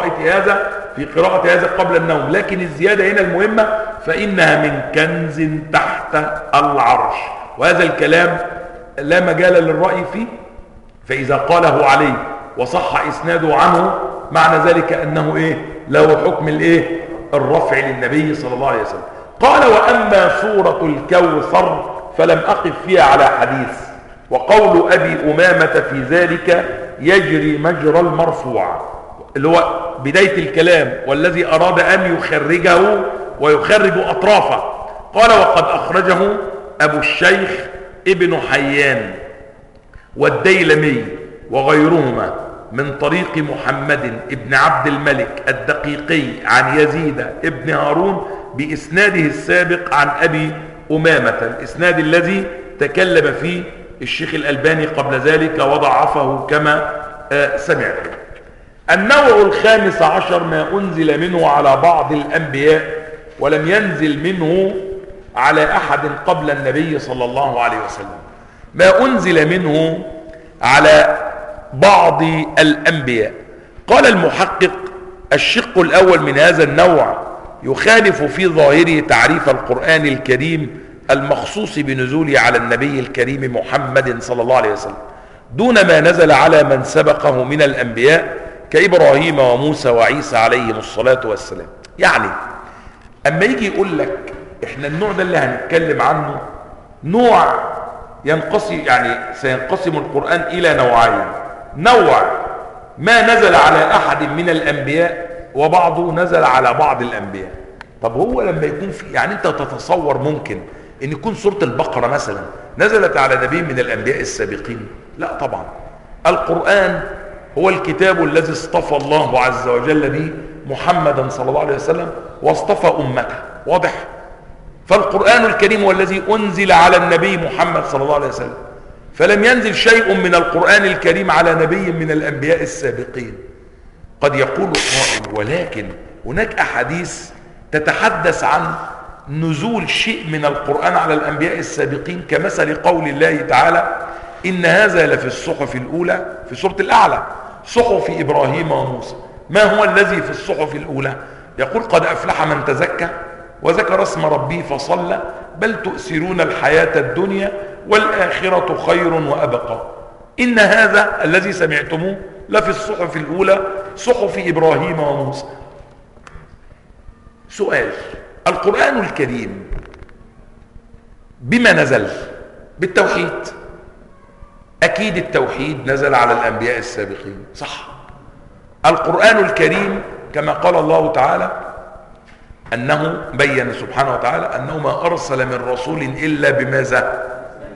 في قراءة هذا قبل النوم، لكن الزيادة هنا المهمة فإنها من كنز تحت العرش. وهذا الكلام لا مجال للرأي فيه، فإذا قاله علي وصح إسناده عنه معنى ذلك أنه له حكم الرفع للنبي صلى الله عليه وسلم. قال وأما سورة الكوثر فلم أقف فيها على حديث، وقول أبي أمامة في ذلك يجري مجرى المرفوع، اللي هو بداية الكلام والذي أراد أن يخرجه ويخرج أطرافه. قال وقد أخرجه أبو الشيخ ابن حيان والديلمي وغيرهما من طريق محمد ابن عبد الملك الدقيقي عن يزيد ابن هارون بإسناده السابق عن أبي أمامة، الإسناد الذي تكلم فيه الشيخ الألباني قبل ذلك وضعفه كما سمعت. النوع الخامس عشر ما أنزل منه على بعض الأنبياء ولم ينزل منه على أحد قبل النبي صلى الله عليه وسلم. ما أنزل منه على بعض الأنبياء. قال المحقق الشق الأول من هذا النوع يخالف في ظاهره تعريف القرآن الكريم المخصوص بنزوله على النبي الكريم محمد صلى الله عليه وسلم دون ما نزل على من سبقه من الأنبياء كإبراهيم وموسى وعيسى عليهم الصلاة والسلام. يعني أما يجي يقول لك إحنا النوع ده اللي هنتكلم عنه نوع ينقسم، يعني سينقسم القرآن إلى نوعين: نوع ما نزل على أحد من الأنبياء وبعضه نزل على بعض الأنبياء. طب هو لما يكون في، يعني أنت تتصور ممكن أن يكون سورة البقرة مثلا نزلت على نبي من الأنبياء السابقين؟ لا طبعا. القرآن هو الكتاب الذي اصطفى الله عز وجل به محمدا صلى الله عليه وسلم واصطفى أمته، واضح؟ فالقرآن الكريم هو الذي أنزل على النبي محمد صلى الله عليه وسلم، فلم ينزل شيء من القرآن الكريم على نبي من الأنبياء السابقين. قد يقول قائل ولكن هناك أحاديث تتحدث عن نزول شيء من القرآن على الأنبياء السابقين، كمثل قول الله تعالى إن هذا لفي الصحف الأولى في سورة الأعلى، صحف إبراهيم وموسى. ما هو الذي في الصحف الأولى؟ يقول قد أفلح من تزكى وذكر اسم ربه فصلى بل تؤثرون الحياة الدنيا والآخرة خير وأبقى. إن هذا الذي سمعتموه لفي الصحف الأولى صحف إبراهيم وموسى. سؤال: القرآن الكريم بما نزل؟ بالتوحيد. أكيد التوحيد نزل على الأنبياء السابقين، صح. القرآن الكريم كما قال الله تعالى أنه بين سبحانه وتعالى أنه ما أرسل من رسول إلا بماذا؟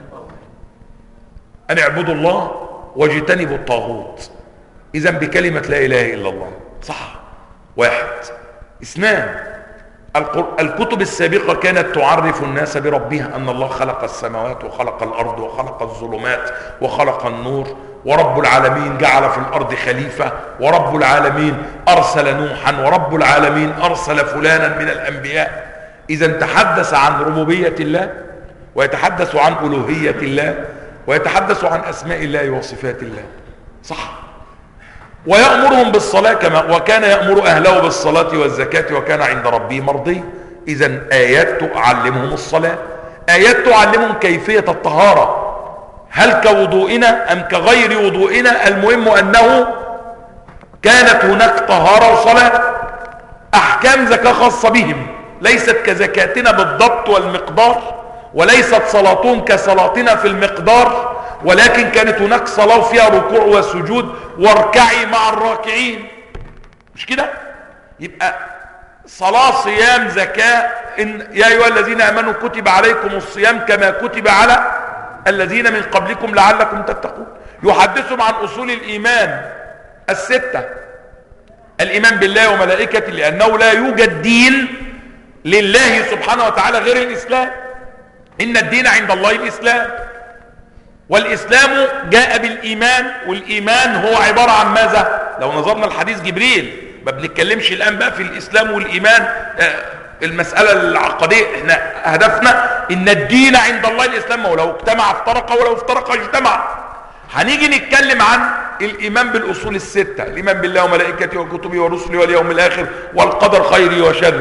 أن اعبدوا الله واجتنبوا الطاغوت. إذن بكلمة لا إله إلا الله، صح. واحد. اثنان، الكتب السابقة كانت تعرف الناس بربها، أن الله خلق السماوات وخلق الأرض وخلق الظلمات وخلق النور، ورب العالمين جعل في الأرض خليفة، ورب العالمين أرسل نوحا، ورب العالمين أرسل فلانا من الأنبياء. إذا تحدث عن ربوبية الله، ويتحدث عن ألوهية الله، ويتحدث عن أسماء الله وصفات الله، صح. ويأمرهم بالصلاة كما وكان يأمر أهله بالصلاة والزكاة وكان عند ربه مرضي. إذن آيات تعلمهم الصلاة، آيات تعلمهم كيفية الطهارة، هل كوضوئنا أم كغير وضوئنا، المهم أنه كانت هناك طهارة وصلاة. أحكام زكاة خاصة بهم، ليست كزكاتنا بالضبط والمقدار، وليست صلاتهم كصلاتنا في المقدار، ولكن كانت هناك صلاة فيها ركوع وسجود، واركعي مع الراكعين، مش كده؟ يبقى صلاة صيام زكاة. يا أيها الذين آمنوا كتب عليكم الصيام كما كتب على الذين من قبلكم لعلكم تتقون. يحدثهم عن أصول الإيمان الستة: الإيمان بالله وملائكته، لأنه لا يوجد دين لله سبحانه وتعالى غير الإسلام، إن الدين عند الله الإسلام. والإسلام جاء بالإيمان، والإيمان هو عبارة عن ماذا؟ لو نظرنا الحديث جبريل، ما بنتكلمش الآن بقى في الإسلام والإيمان المسألة العقدية، احنا هدفنا إن الدين عند الله الإسلام، ولو اجتمع افترق ولو افترق اجتمع. هنيجي نتكلم عن الإيمان بالأصول الستة: الإيمان بالله وملائكته وكتبه ورسله واليوم الآخر والقدر خيره وشره،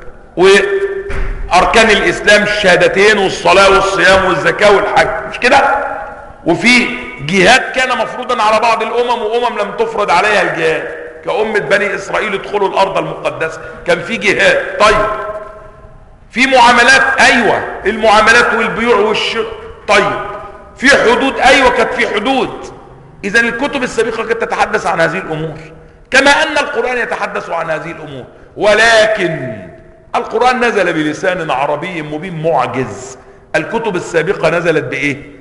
وأركان الإسلام الشهادتين والصلاة والصيام والزكاة والحج، مش كده؟ وفي جهاد كان مفروضا على بعض الأمم وأمم لم تفرض عليها الجهاد، كأمة بني إسرائيل ادخلوا الأرض المقدسة، كان في جهاد. طيب في معاملات، أيوة المعاملات والبيوع والشراء. طيب في حدود، أيوة كانت في حدود. إذا الكتب السابقة كانت تتحدث عن هذه الأمور، كما أن القرآن يتحدث عن هذه الأمور، ولكن القرآن نزل بلسان عربي مبين معجز. الكتب السابقة نزلت بإيه؟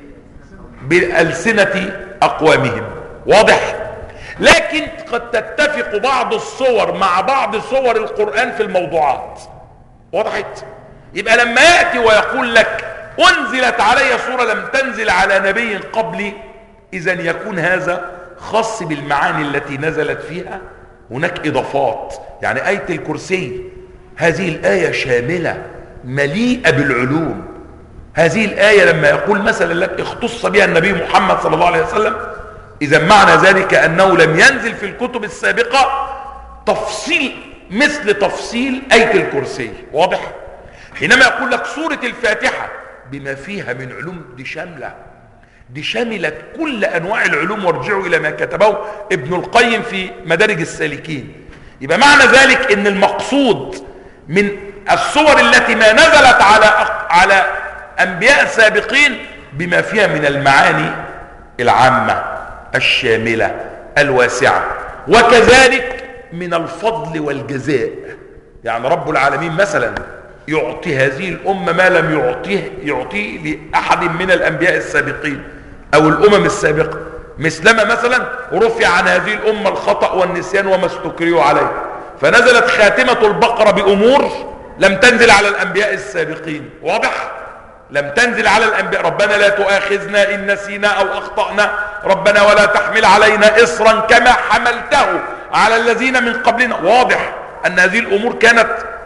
بألسنة أقوامهم، واضح؟ لكن قد تتفق بعض الصور مع بعض صور القرآن في الموضوعات، وضحت؟ يبقى لما يأتي ويقول لك أنزلت علي سورة لم تنزل على نبي قبلي، إذن يكون هذا خاص بالمعاني التي نزلت فيها. هناك إضافات، يعني آية الكرسي هذه الآية شاملة مليئة بالعلوم. هذه الآية لما يقول مثلا لك اختص بها النبي محمد صلى الله عليه وسلم، إذا معنى ذلك أنه لم ينزل في الكتب السابقة تفصيل مثل تفصيل آية الكرسي، واضح؟ حينما يقول لك سورة الفاتحة بما فيها من علوم، دي شاملة، دي شملت كل أنواع العلوم، وارجعوا إلى ما كتبه ابن القيم في مدارج السالكين. يبقى معنى ذلك أن المقصود من الصور التي ما نزلت على أنبياء سابقين بما فيها من المعاني العامة الشاملة الواسعة، وكذلك من الفضل والجزاء. يعني رب العالمين مثلا يعطي هذه الأمة ما لم يعطيه لأحد من الأنبياء السابقين أو الأمم السابقة، مثلما مثلا رفع عن هذه الأمة الخطأ والنسيان وما استكرهوا عليه، فنزلت خاتمة البقرة بأمور لم تنزل على الأنبياء السابقين، واضح؟ لم تنزل على الأنبياء. ربنا لا تؤاخذنا إن نسينا أو أخطأنا، ربنا ولا تحمل علينا إصرا كما حملته على الذين من قبلنا. واضح أن هذه الأمور كانت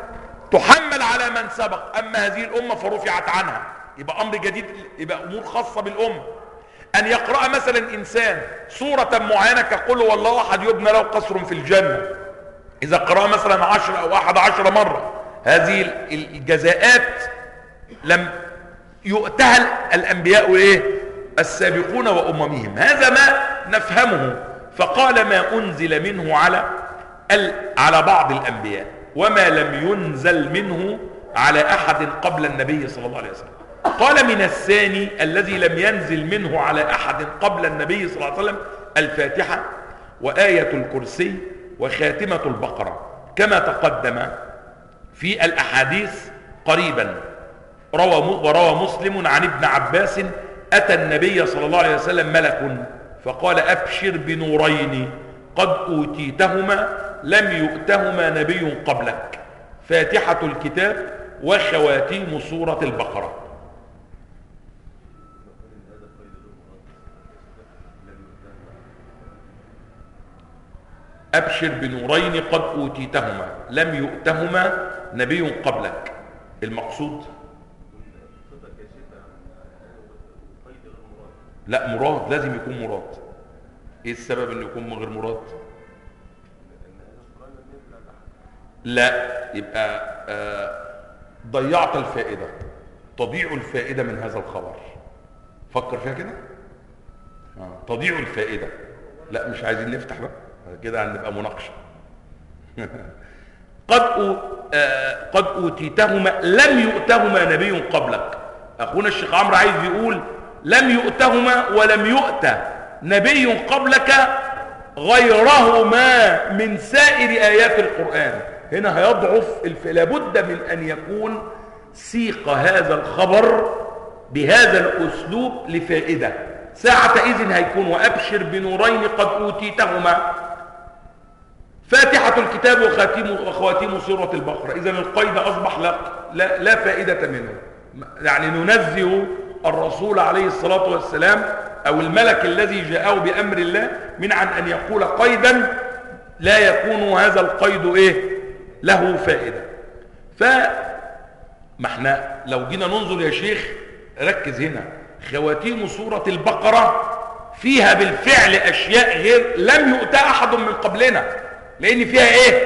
تحمل على من سبق، أما هذه الأمة فرفعت عنها، يبقى أمر جديد، يبقى أمور خاصة بالأمة. أن يقرأ مثلا إنسان سورة معينة كقل هو الله أحد يبنى له قصر في الجنة، إذا قرأ مثلا 10 أو 11 مرة، هذه الجزاءات لم يؤتها الأنبياء إيه؟ السابقون وأممهم. هذا ما نفهمه. فقال ما أنزل منه على بعض الأنبياء وما لم ينزل منه على أحد قبل النبي صلى الله عليه وسلم. قال من الثاني الذي لم ينزل منه على أحد قبل النبي صلى الله عليه وسلم الفاتحة وآية الكرسي وخاتمة البقرة كما تقدم في الأحاديث قريبا. وروى مسلم عن ابن عباس أتى النبي صلى الله عليه وسلم ملك فقال أبشر بنورين قد أوتيتهما لم يؤتهما نبي قبلك، فاتحة الكتاب وخواتيم سورة البقرة. أبشر بنورين قد أوتيتهما لم يؤتهما نبي قبلك. المقصود لا مراد، لازم يكون مراد. ايه السبب انه يكون غير مراد؟ لا، يبقى ضيعت الفائدة، تضيع الفائدة من هذا الخبر. فكر فيها كده. تضيع الفائدة. لا مش عايزين نفتح بقى كده، هنبقى مناقشة. قد أوتيتهما لم يؤتهما نبي قبلك. أخونا الشيخ عمرو عايز يقول لم يؤتهما ولم يؤت نبي قبلك غيرهما من سائر آيات القرآن. هنا هيضعف لابد من أن يكون سيق هذا الخبر بهذا الأسلوب لفائدة. ساعة إذن هيكون وأبشر بنورين قد أوتيتهما فاتحة الكتاب وخواتيم سورة البقرة. إذن القيد أصبح لا فائدة منه. يعني ننزه الرسول عليه الصلاة والسلام أو الملك الذي جاءه بأمر الله من عن أن يقول قيدا لا يكون هذا القيد له فائدة. ما احنا لو جينا ننظر يا شيخ ركز هنا، خواتيم سورة البقرة فيها بالفعل أشياء غير لم يؤتى أحد من قبلنا، لأن فيها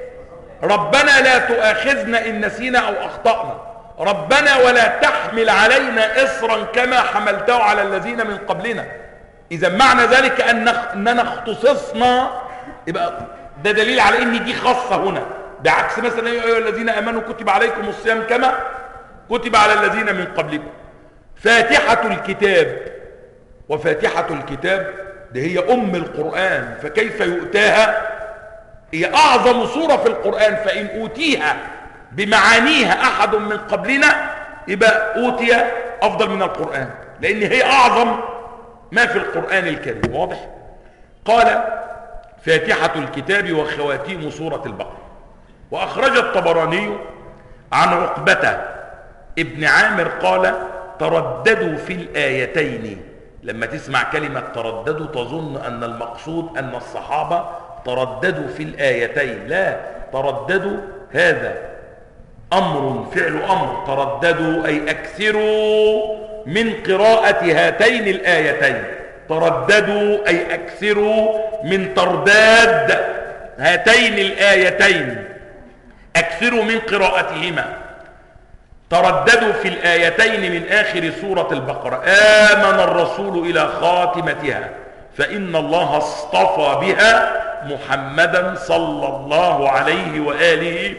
ربنا لا تؤاخذنا إن نسينا أو أخطأنا، ربنا ولا تحمل علينا إصرا كما حملته على الذين من قبلنا. إذا معنى ذلك أننا اختصصنا، يبقى ده دليل على أن دي خاصة هنا، بعكس مثلا يا أيها الذين آمنوا كتب عليكم الصيام كما كتب على الذين من قبلكم. فاتحة الكتاب، وفاتحة الكتاب ده هي أم القرآن، فكيف يؤتاها؟ هي أعظم سورة في القرآن، فإن أوتيها بمعانيها أحد من قبلنا يبقى أوتي أفضل من القرآن، لأن هي أعظم ما في القرآن الكريم. واضح؟ قال فاتحة الكتاب وخواتيم سورة البقرة. وأخرج الطبراني عن عقبة ابن عامر قال ترددوا في الآيتين. لما تسمع كلمة ترددوا تظن أن المقصود أن الصحابة ترددوا في الآيتين، لا، ترددوا هذا أمر فعل أمر، ترددوا أي أكثروا من قراءة هاتين الآيتين، ترددوا أي أكثروا من ترداد هاتين الآيتين، أكثروا من قراءتهما. ترددوا في الآيتين من آخر سورة البقرة. آمن الرسول إلى خاتمتها فإن الله اصطفى بها محمدا صلى الله عليه وآله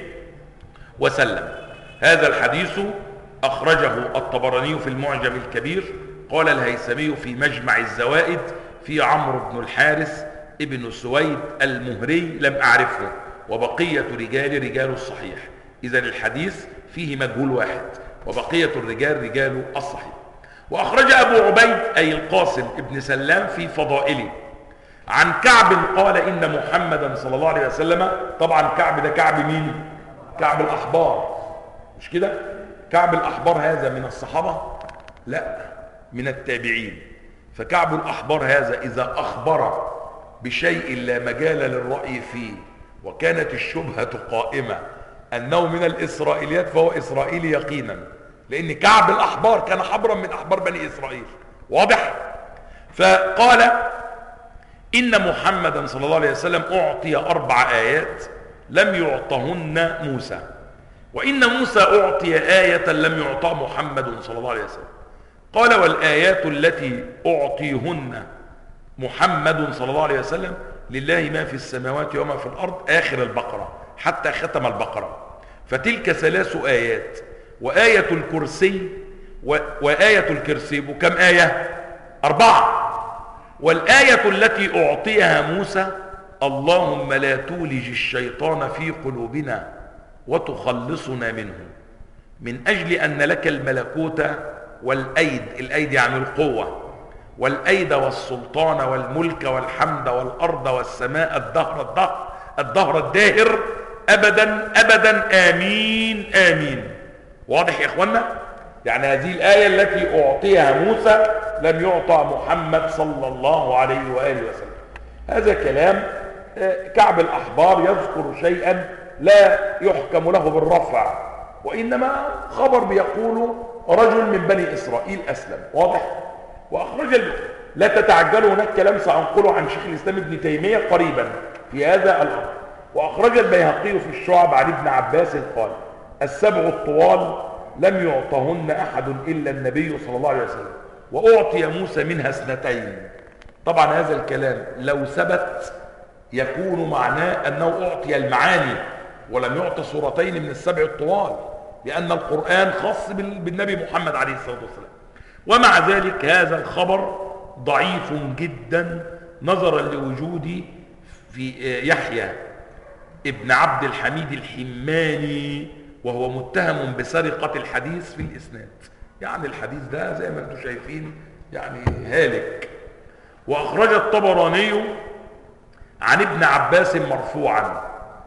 وسلم. هذا الحديث أخرجه الطبراني في المعجم الكبير. قال الهيثمي في مجمع الزوائد في عمرو بن الحارث ابن سويد المهري لم أعرفه، وبقية رجال الصحيح. إذن الحديث فيه مجهول واحد، وبقية الرجال رجال الصحيح. وأخرج أبو عبيد أي القاسم ابن سلام في فضائله عن كعب قال إن محمدا صلى الله عليه وسلم، طبعا كعب ده كعب مين؟ كعب الأحبار، مش كده؟ كعب الأحبار هذا من الصحابة؟ لا، من التابعين. فكعب الأحبار هذا إذا أخبر بشيء لا مجال للرأي فيه وكانت الشبهة قائمة أنه من الإسرائيليات فهو إسرائيلي يقينا، لأن كعب الأحبار كان حبرا من أحبار بني إسرائيل. واضح؟ فقال إن محمدا صلى الله عليه وسلم أعطي 4 آيات لم يعطهن موسى، وإن موسى أعطي آية لم يعطى محمد صلى الله عليه وسلم. قال والآيات التي أعطيهن محمد صلى الله عليه وسلم لله ما في السماوات وما في الأرض، آخر البقرة حتى ختم البقرة. فتلك 3 آيات، وآية الكرسي وآية الكرسي وكم آية؟ 4. والآية التي أعطيها موسى اللهم لا تولج الشيطان في قلوبنا وتخلصنا منه من أجل أن لك الملكوت الأيد يعني القوة، والأيد والسلطان والملك والحمد والأرض والسماء الدهر الداهر أبدا أبدا آمين آمين. واضح يا إخوانا؟ يعني هذه الآية التي أعطيها موسى لم يعطى محمد صلى الله عليه وآله وسلم. هذا كلام كعب الأحبار يذكر شيئا لا يحكم له بالرفع، وإنما خبر بيقول رجل من بني إسرائيل أسلم. واضح؟ وأخرج لا تتعجلوا، هناك كلام سأنقله عن شيخ الإسلام ابن تيمية قريبا في هذا الأمر. وأخرج البيهقي في الشعب عن ابن عباس قال: 7 الطوال لم يعطهن أحد إلا النبي صلى الله عليه وسلم، وأعطي موسى منها 2. طبعا هذا الكلام لو ثبت يكون معناه أنه أعطي المعاني ولم يعطي سورتين من 7 الطوال، لأن القرآن خاص بالنبي محمد عليه الصلاة والسلام. ومع ذلك هذا الخبر ضعيف جدا نظرا لوجود في يحيى ابن عبد الحميد الحماني، وهو متهم بسرقة الحديث في الإسناد. يعني الحديث ده زي ما انتم شايفين يعني هالك. وأخرج الطبراني عن ابن عباس مرفوعا: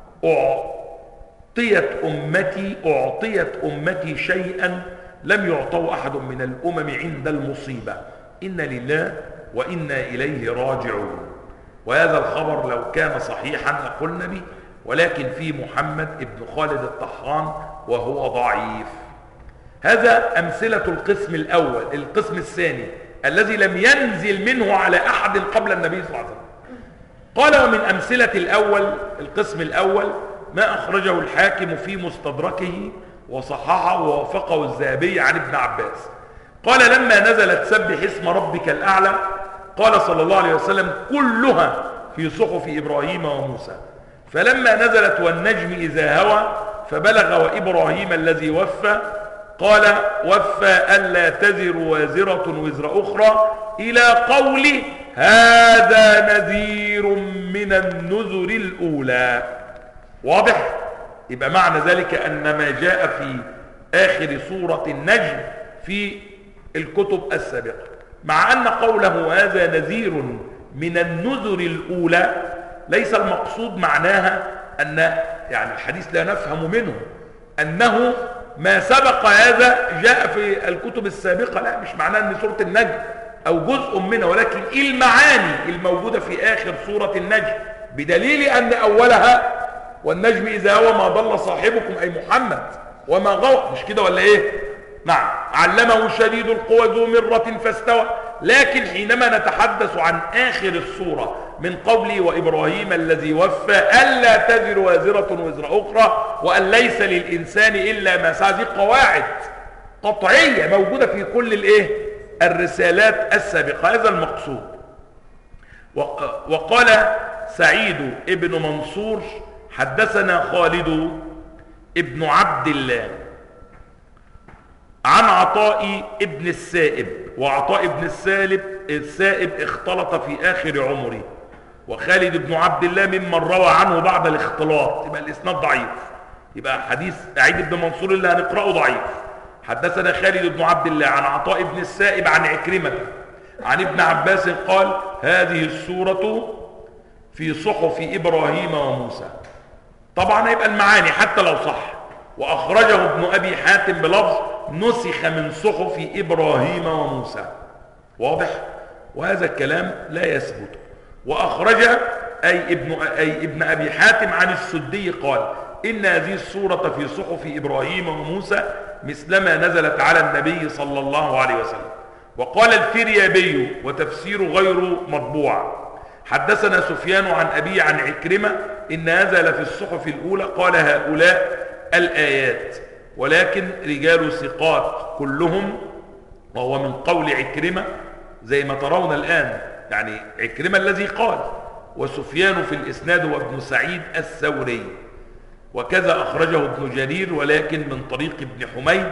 أعطيت أمتي شيئا لم يعطوا أحد من الأمم عند المصيبة، إن لله وإنا إليه راجعون. وهذا الخبر لو كان صحيحا لقلنا به، ولكن في محمد ابن خالد الطحان وهو ضعيف. هذا أمثلة القسم الأول. القسم الثاني الذي لم ينزل منه على أحد قبل النبي صلى الله عليه وسلم. قال: ومن أمثلة القسم الأول ما أخرجه الحاكم في مستدركه وصححه ووافقه الذهبي عن ابن عباس. قال: لما نزلت سبح اسم ربك الأعلى قال صلى الله عليه وسلم: كلها في صحف إبراهيم وموسى. فلما نزلت والنجم إذا هوى فبلغ وإبراهيم الذي وفى قال: وفى ألا تزر وازرة وزر أخرى إلى قول هذا نذير من النذر الأولى. واضح؟ يبقى معنى ذلك أن ما جاء في آخر سورة النجم في الكتب السابقة، مع أن قوله هذا نذير من النذر الأولى ليس المقصود معناها أن يعني الحديث لا نفهم منه أنه ما سبق هذا جاء في الكتب السابقة، لا، مش معناه أن سورة النجم أو جزء منها، ولكن المعاني الموجودة في آخر سورة النجم، بدليل أن أولها والنجم إذا هوى ما ضل صاحبكم أي محمد وما غوى، مش كده ولا إيه؟ نعم. علمه شديد القوى ذو مرة فاستوى. لكن حينما نتحدث عن آخر السورة من قوله وإبراهيم الذي وفى ألا تزر وازرة وزر أخرى وأن ليس للإنسان إلا ما سعى، دي قواعد قطعية موجودة في كل الرسالات السابقة. هذا المقصود. وقال سعيد ابن منصور: حدثنا خالد ابن عبد الله عن عطاء ابن السائب، وعطاء ابن السائب اختلط في آخر عمره، وخالد بن عبد الله ممن روى عنه بعد الاختلاط، يبقى الإسناد ضعيف. يبقى حديث سعيد بن منصور اللي هنقرأه ضعيف. حدثنا خالد بن عبد الله عن عطاء ابن السائب عن عكرمة عن ابن عباس قال: هذه السورة في صحف إبراهيم وموسى. طبعا هيبقى المعاني حتى لو صح. وأخرجه ابن أبي حاتم بلفظ نسخ من صحف إبراهيم وموسى. واضح؟ وهذا الكلام لا يثبت. وأخرج أي ابن أبي حاتم عن السدي قال: إن هذه السورة في صحف إبراهيم وموسى مثلما نزلت على النبي صلى الله عليه وسلم. وقال الفريابي وتفسير غير مطبوع: حدثنا سفيان عن أبي عن عكرمة إن هذا لفي الصحف الأولى، قال هؤلاء الآيات، ولكن رجال ثقات كلهم، وهو من قول عكرمة زي ما ترون الآن، يعني عكرمة الذي قال، وسفيان في الإسناد وابن سعيد الثوري. وكذا أخرجه ابن جرير ولكن من طريق ابن حميد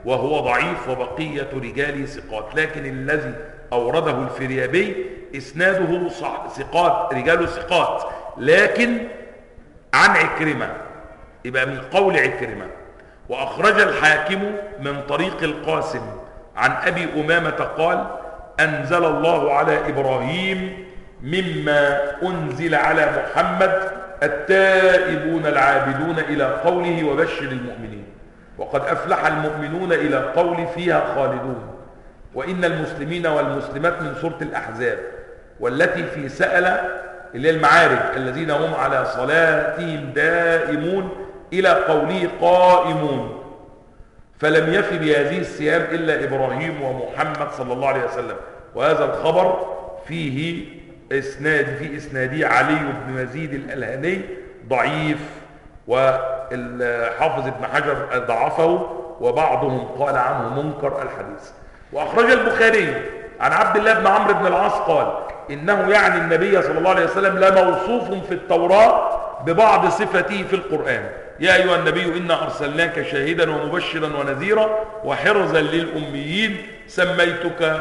وهو ضعيف وبقية رجاله ثقات. لكن الذي أورده الفريابي إسناده ثقات، رجاله ثقات، لكن عن عكرمة، يبقى من قول عكرمة. وأخرج الحاكم من طريق القاسم عن أبي أمامة قال: أنزل الله على إبراهيم مما أنزل على محمد التائبون العابدون إلى قوله وبشر المؤمنين، وقد أفلح المؤمنون إلى قول فيها خالدون، وإن المسلمين والمسلمات من سورة الأحزاب، والتي في سأل اللي هي المعارج الذين هم على صلاتهم دائمون إلى قوله قائمون، فلم يف بهذه الصيام إلا إبراهيم ومحمد صلى الله عليه وسلم. وهذا الخبر في إسناده علي بن مزيد الألهاني ضعيف، والحافظ ابن حجر ضعفه، وبعضهم قال عنه منكر الحديث. وأخرج البخاري عن عبد الله بن عمرو بن العاص قال: إنه يعني النبي صلى الله عليه وسلم لموصوف في التوراة ببعض صفته في القرآن: يا أيها النبي إنا أرسلناك شاهدا ومبشرا ونذيرا وحرزا للأميين، سميتك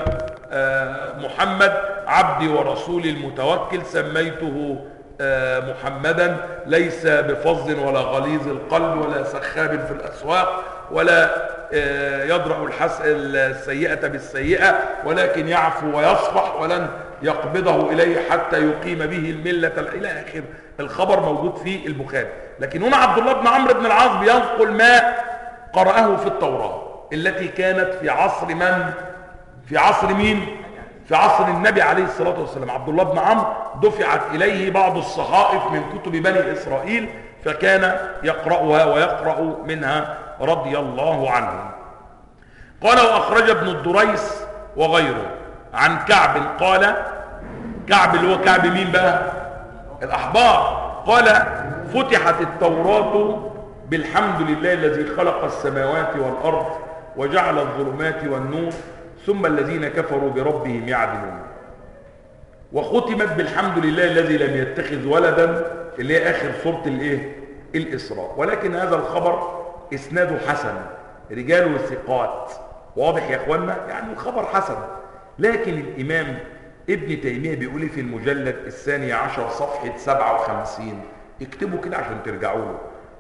محمد عبدي ورسولي المتوكل، سميته محمدا ليس بفظ ولا غليظ القلب ولا سخاب في الأسواق ولا يدرأ السيئة بالسيئة، ولكن يعفو ويصفح ولن يقبضه إليه حتى يقيم به الملة إلى آخر الخبر موجود في البخاري. لكن هنا عبد الله بن عمرو بن العاص بينقل ما قرأه في التوراة التي كانت في عصر من؟ في عصر مين؟ في عصر النبي عليه الصلاة والسلام. عبد الله بن عمرو دفعت إليه بعض الصحائف من كتب بني إسرائيل، فكان يقرأها ويقرأ منها رضي الله عنه. قال: وأخرج ابن الدريس وغيره عن كعب قال، كعب اللي هو كعب مين بقى؟ الأحبار. قال: فتحت التوراة بالحمد لله الذي خلق السماوات والأرض وجعل الظلمات والنور ثم الذين كفروا بربهم يعدلون. وختمت بالحمد لله الذي لم يتخذ ولدا، اللي هي آخر سورة الإسراء. ولكن هذا الخبر إسناده حسن، رجاله ثقات. واضح يا أخوانا؟ يعني الخبر حسن. لكن الإمام ابن تيمية بيقول في المجلد 12 صفحة 57، اكتبوا كده عشان ترجعوا له،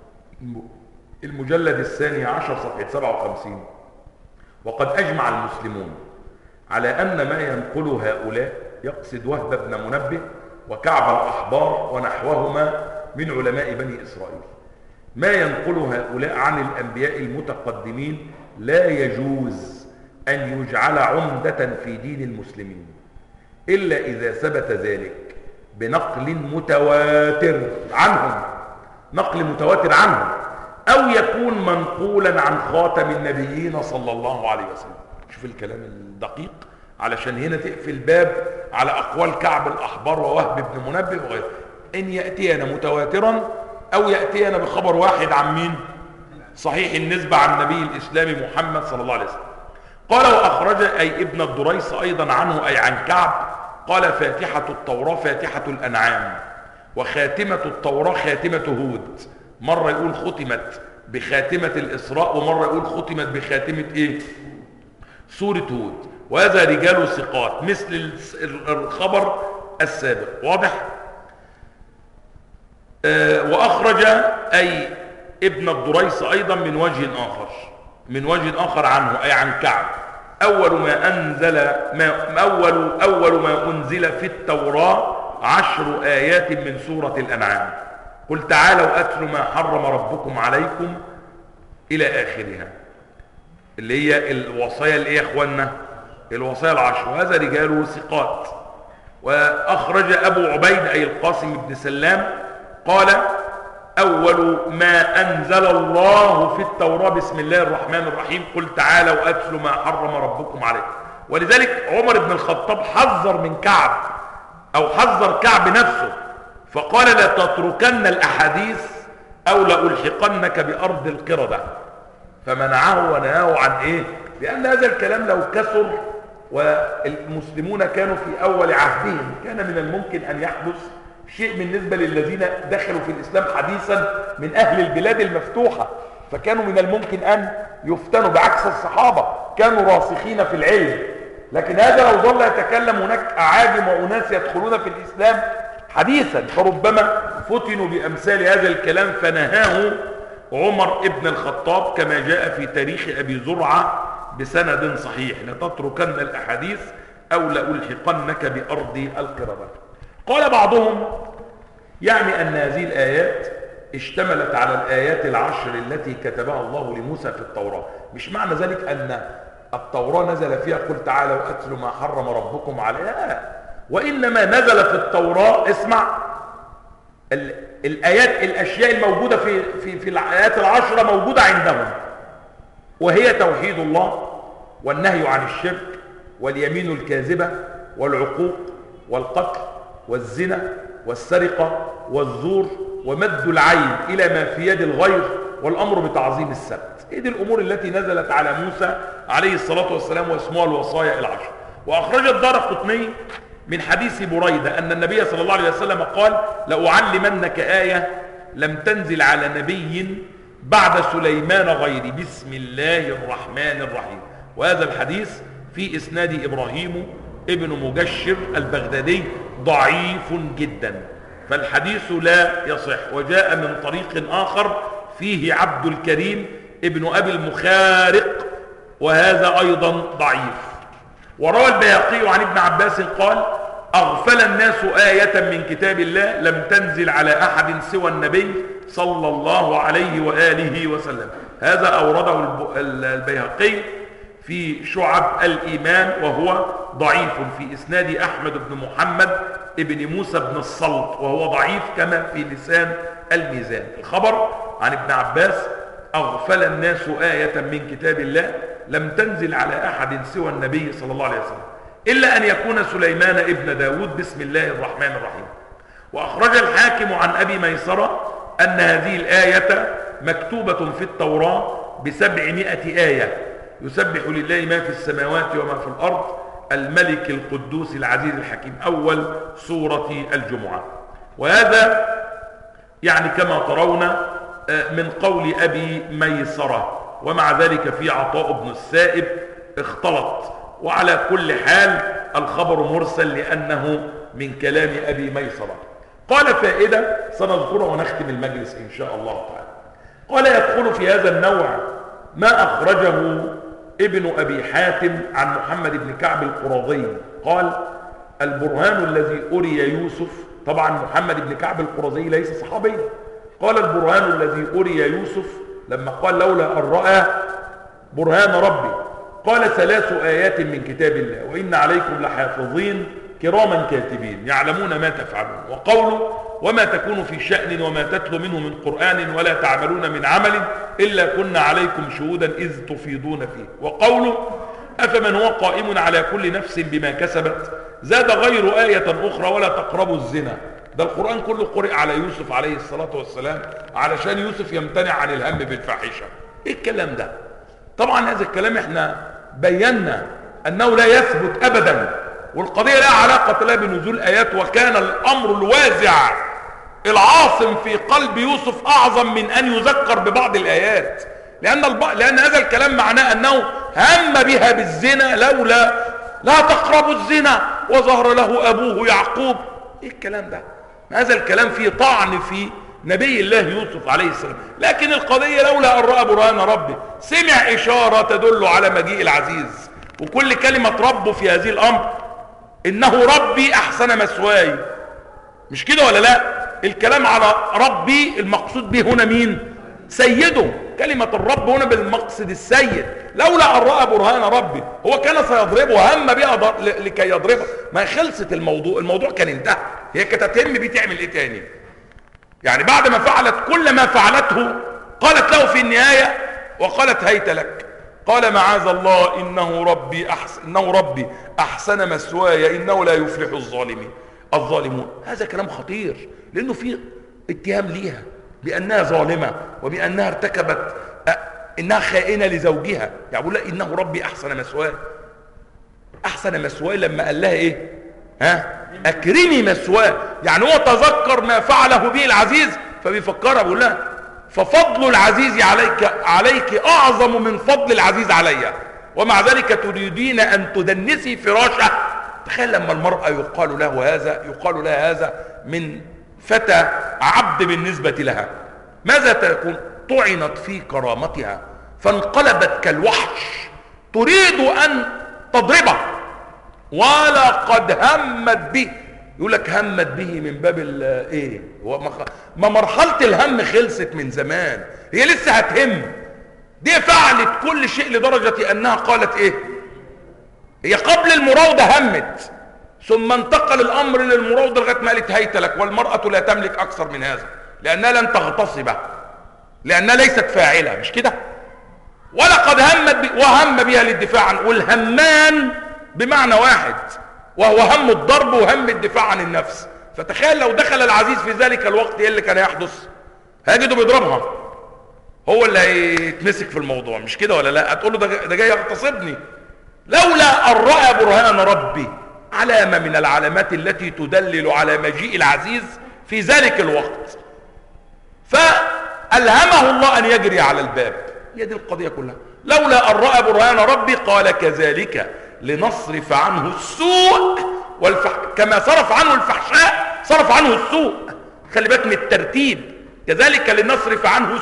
المجلد 12 صفحة 57: وقد أجمع المسلمون على أن ما ينقل هؤلاء، يقصد وهب بن منبه وكعب الأحبار ونحوهما من علماء بني إسرائيل، ما ينقل هؤلاء عن الأنبياء المتقدمين لا يجوز أن يجعل عمدة في دين المسلمين إلا إذا ثبت ذلك بنقل متواتر عنهم، نقل متواتر عنهم، أو يكون منقولا عن خاتم النبيين صلى الله عليه وسلم. شوف الكلام الدقيق، علشان هنا تقفل باب على أقوال كعب الأحبار ووهب بن منبه وغيره. إن يأتينا متواترا أو يأتينا بخبر واحد عن مين؟ صحيح النسبة عن النبي الإسلامي محمد صلى الله عليه وسلم. قال: وأخرج أي ابن الدريس أيضا عنه أي عن كعب قال: فاتحة التوراة فاتحة الأنعام، وخاتمة التوراة خاتمة هود. مرة يقول ختمت بخاتمة الإسراء، ومرة يقول ختمت بخاتمة سورة هود. وهذا رجال ثقات مثل الخبر السابق. واضح؟ وأخرج أي ابن الدريس أيضا من وجه آخر عنه أي عن كعب: أول ما أنزل في التوراة 10 آيات من سورة الأنعام، قل تعالوا أتلوا ما حرم ربكم عليكم إلى آخرها، اللي هي الوصايا اللي يا أخوانا الوصايا 10. وهذا رجاله ثقات. وأخرج أبو عبيد أي القاسم بن سلام قال: أول ما أنزل الله في التوراة بسم الله الرحمن الرحيم، قل تعالوا أتلوا ما حرم ربكم عليكم. ولذلك عمر بن الخطاب حذر من كعب، أو حذر كعب نفسه، فقال: لا تتركن الأحاديث أو لألحقنك بأرض القردة، فمنعه ونهاه عن لأن هذا الكلام لو كثر والمسلمون كانوا في أول عهدهم كان من الممكن أن يحدث شيء بالنسبة للذين دخلوا في الإسلام حديثا من أهل البلاد المفتوحة، فكانوا من الممكن أن يفتنوا، بعكس الصحابة كانوا راسخين في العلم. لكن هذا لو ظل يتكلم هناك أعاجم وأناس يدخلون في الإسلام حديثا، فربما فتنوا بأمثال هذا الكلام فنهاه عمر ابن الخطاب كما جاء في تاريخ أبي زرعة بسند صحيح: لتتركن الأحاديث أو لألحقنك بأرض القردة. قال بعضهم يعني أن هذه الآيات اشتملت على الآيات العشر التي كتبها الله لموسى في التوراة. مش معنى ذلك أن التوراة نزل فيها قل تعالوا أتلوا ما حرم ربكم عليها، وإنما نزل في التوراة، اسمع، الآيات الأشياء الموجودة في الآيات العشرة موجودة عندهم، وهي توحيد الله والنهي عن الشرك واليمين الكاذبة والعقوق والقتل والزنا والسرقة والزور ومد العين إلى ما في يد الغير والأمر بتعظيم السبت. هذه الأمور التي نزلت على موسى عليه الصلاة والسلام واسمها الوصايا العشر. وأخرج الدارقطني من حديث بريدة أن النبي صلى الله عليه وسلم قال: لأعلمنك آية لم تنزل على نبي بعد سليمان غيري، بسم الله الرحمن الرحيم. وهذا الحديث في إسناد إبراهيم ابن مجشر البغدادي ضعيف جدا، فالحديث لا يصح. وجاء من طريق آخر فيه عبد الكريم ابن أبي المخارق، وهذا أيضا ضعيف. وروى البيهقي عن ابن عباس قال: أغفل الناس آية من كتاب الله لم تنزل على أحد سوى النبي صلى الله عليه وآله وسلم. هذا أورده البيهقي في شعب الإيمان، وهو ضعيف في إسناد أحمد بن محمد ابن موسى بن الصلت، وهو ضعيف كما في لسان الميزان. الخبر عن ابن عباس: أغفل الناس آية من كتاب الله لم تنزل على أحد سوى النبي صلى الله عليه وسلم إلا أن يكون سليمان ابن داود، بسم الله الرحمن الرحيم. وأخرج الحاكم عن أبي ميسرة أن هذه الآية مكتوبة في التوراة ب700 آية: يسبح لله ما في السماوات وما في الأرض الملك القدوس العزيز الحكيم، أول سورة الجمعة. وهذا يعني كما ترون من قول أبي ميسرة، ومع ذلك في عطاء بن السائب اختلط. وعلى كل حال الخبر مرسل لأنه من كلام أبي ميسرة. قال فائدة سنذكرها ونختم المجلس إن شاء الله تعالى. قال: يدخل في هذا النوع ما أخرجه ابن أبي حاتم عن محمد بن كعب القرظي قال: البرهان الذي أري يوسف، طبعا محمد بن كعب القرظي ليس صحابيا، قال: البرهان الذي أري يوسف لما قال لولا أن رأى برهان ربي، قال: 3 آيات من كتاب الله وإن عليكم لحافظين كراما كاتبين يعلمون ما تفعلون. وقوله: وما تكون في شأن وما تتلو منه من قرآن ولا تعملون من عمل إلا كنا عليكم شهودا إذ تفيضون فيه. وقوله: أفمن هو قائم على كل نفس بما كسبت، زاد غير آية أخرى: ولا تقربوا الزنا. ده القرآن كله قرئ على يوسف عليه الصلاة والسلام علشان يوسف يمتنع عن الهم بالفاحشة. ايه الكلام ده؟ طبعا هذا الكلام احنا بينا أنه لا يثبت أبدا، والقضية لا علاقة لها بنزول آيات. وكان الأمر الوازع العاصم في قلب يوسف أعظم من أن يذكر ببعض الآيات، لأن هذا الكلام معناه أنه هم بها بالزنا لولا لا تقربوا الزنا وظهر له أبوه يعقوب. إيه الكلام ده؟ هذا الكلام فيه طعن في نبي الله يوسف عليه السلام. لكن القضية لولا أن رأى برهان ربه، سمع إشارة تدل على مجيء العزيز. وكل كلمة رب في هذه الأمر: إنه ربي أحسن مثواي، مش كده ولا لا؟ الكلام على ربي المقصود به هنا مين؟ سيده. كلمة الرب هنا بالمقصد السيد. لولا أن رأى برهان ربي، هو كان سيضربه، هم بها لكي يضربه، ما خلصت الموضوع كان انتهى. هي كانت هتهم بيه تعمل ايه تاني؟ يعني بعد ما فعلت كل ما فعلته قالت له في النهاية وقالت هيت لك، قال: معاذ الله إنه ربي أحسن مثواي إنه لا يفلح الظالمون. هذا كلام خطير، لأنه فيه اتهام ليها بأنها ظالمة وبأنها ارتكبت إنها خائنة لزوجها. يعني بقول لها إنه ربي أحسن مثواي. أحسن مثواي لما قال لها إيه؟ أكرمي مثواي. يعني هو تذكر ما فعله به العزيز فبيفكرها، بقول لها ففضل العزيز عليك أعظم من فضل العزيز علي، ومع ذلك تريدين أن تدنسي فراشه. تخيل لما المرأة يقال لها هذا من فتى عبد بالنسبة لها، ماذا تكون؟ طعنت في كرامتها فانقلبت كالوحش تريد أن تضربه، ولقد همت به. يقول لك همت به من باب ايه؟ ما مرحلة الهم خلصت من زمان، هي لسه هتهم. دي فعلت كل شيء لدرجة انها قالت ايه؟ هي قبل المراودة همت، ثم انتقل الامر للمراودة لغاية ما قالت هيت لك. والمرأة لا تملك اكثر من هذا، لانها لن تغتصب، لانها ليست فاعلة، مش كده؟ ولقد همت وهم بها للدفاع عنه. والهمان بمعنى واحد، وهو هم الضرب وهم الدفاع عن النفس. فتخيل لو دخل العزيز في ذلك الوقت ايه اللي كان يحدث؟ هيجده بيضربها، هو اللي هيتمسك في الموضوع، مش كده ولا لا؟ هتقول له ده جاي يغتصبني. لولا ان راى برهان ربي، علامه من العلامات التي تدلل على مجيء العزيز في ذلك الوقت، فالهمه الله ان يجري على الباب. هي دي القضيه كلها. لولا ان راى برهان ربي قال كذلك لنصرف عنه السوء كما صرف عنه الفحشاء صرف عنه السوء. خلي بالك من الترتيب. كذلك لنصرف عنه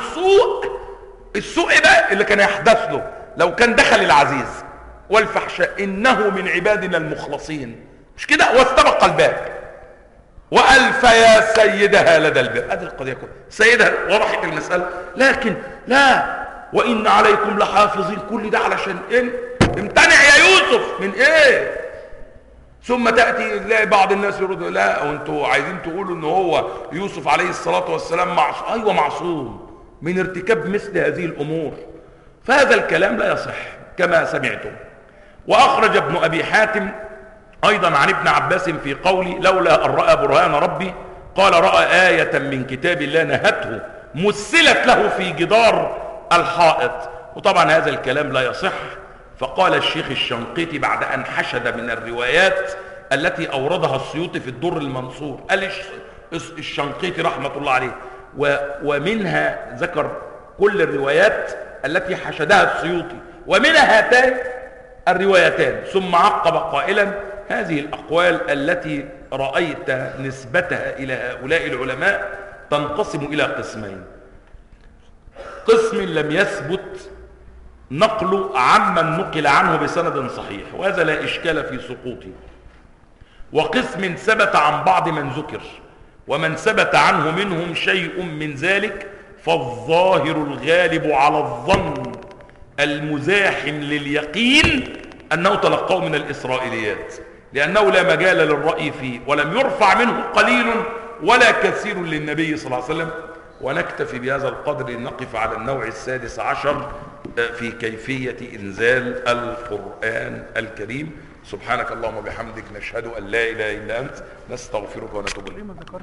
السوء بقى اللي كان يحدث له لو كان دخل العزيز، والفحشاء انه من عبادنا المخلصين، مش كده؟ واستبق الباب والف يا سيدها لدى الباب. هذه القضيه كلها سيدها، وضحت المساله. لكن لا، وان عليكم لحافظين، كل ده علشان ايه؟ امتنع يا يوسف من ايه؟ ثم تأتي تلاقي بعض الناس يردوا لا، وانتوا عايزين تقولوا ان هو يوسف عليه الصلاة والسلام معصوم. ايوه معصوم من ارتكاب مثل هذه الامور، فهذا الكلام لا يصح كما سمعتم. واخرج ابن ابي حاتم ايضا عن ابن عباس في قولي لولا ان رأى برهان ربي، قال رأى آية من كتاب الله نهته مثلت له في جدار الحائط. وطبعا هذا الكلام لا يصح. فقال الشيخ الشنقيطي بعد أن حشد من الروايات التي أوردها السيوطي في الدر المنصور، قال الشنقيطي رحمة الله عليه ومنها ذكر كل الروايات التي حشدها السيوطي، ومنها هاتان الروايتان، ثم عقب قائلا هذه الأقوال التي رأيت نسبتها إلى هؤلاء العلماء تنقسم إلى قسمين: قسم لم يثبت نقل عمن نقل عنه بسند صحيح، وهذا لا إشكال في سقوطه، وقسم ثبت عن بعض من ذكر، ومن ثبت عنه منهم شيء من ذلك فالظاهر الغالب على الظن المزاحم لليقين أنه تلقاه من الإسرائيليات، لأنه لا مجال للرأي فيه، ولم يرفع منه قليل ولا كثير للنبي صلى الله عليه وسلم. ونكتفي بهذا القدر لنقف على النوع السادس عشر في كيفية إنزال القرآن الكريم. سبحانك اللهم وبحمدك، نشهد أن لا إله إلا أنت، نستغفرك ونتوب إليك.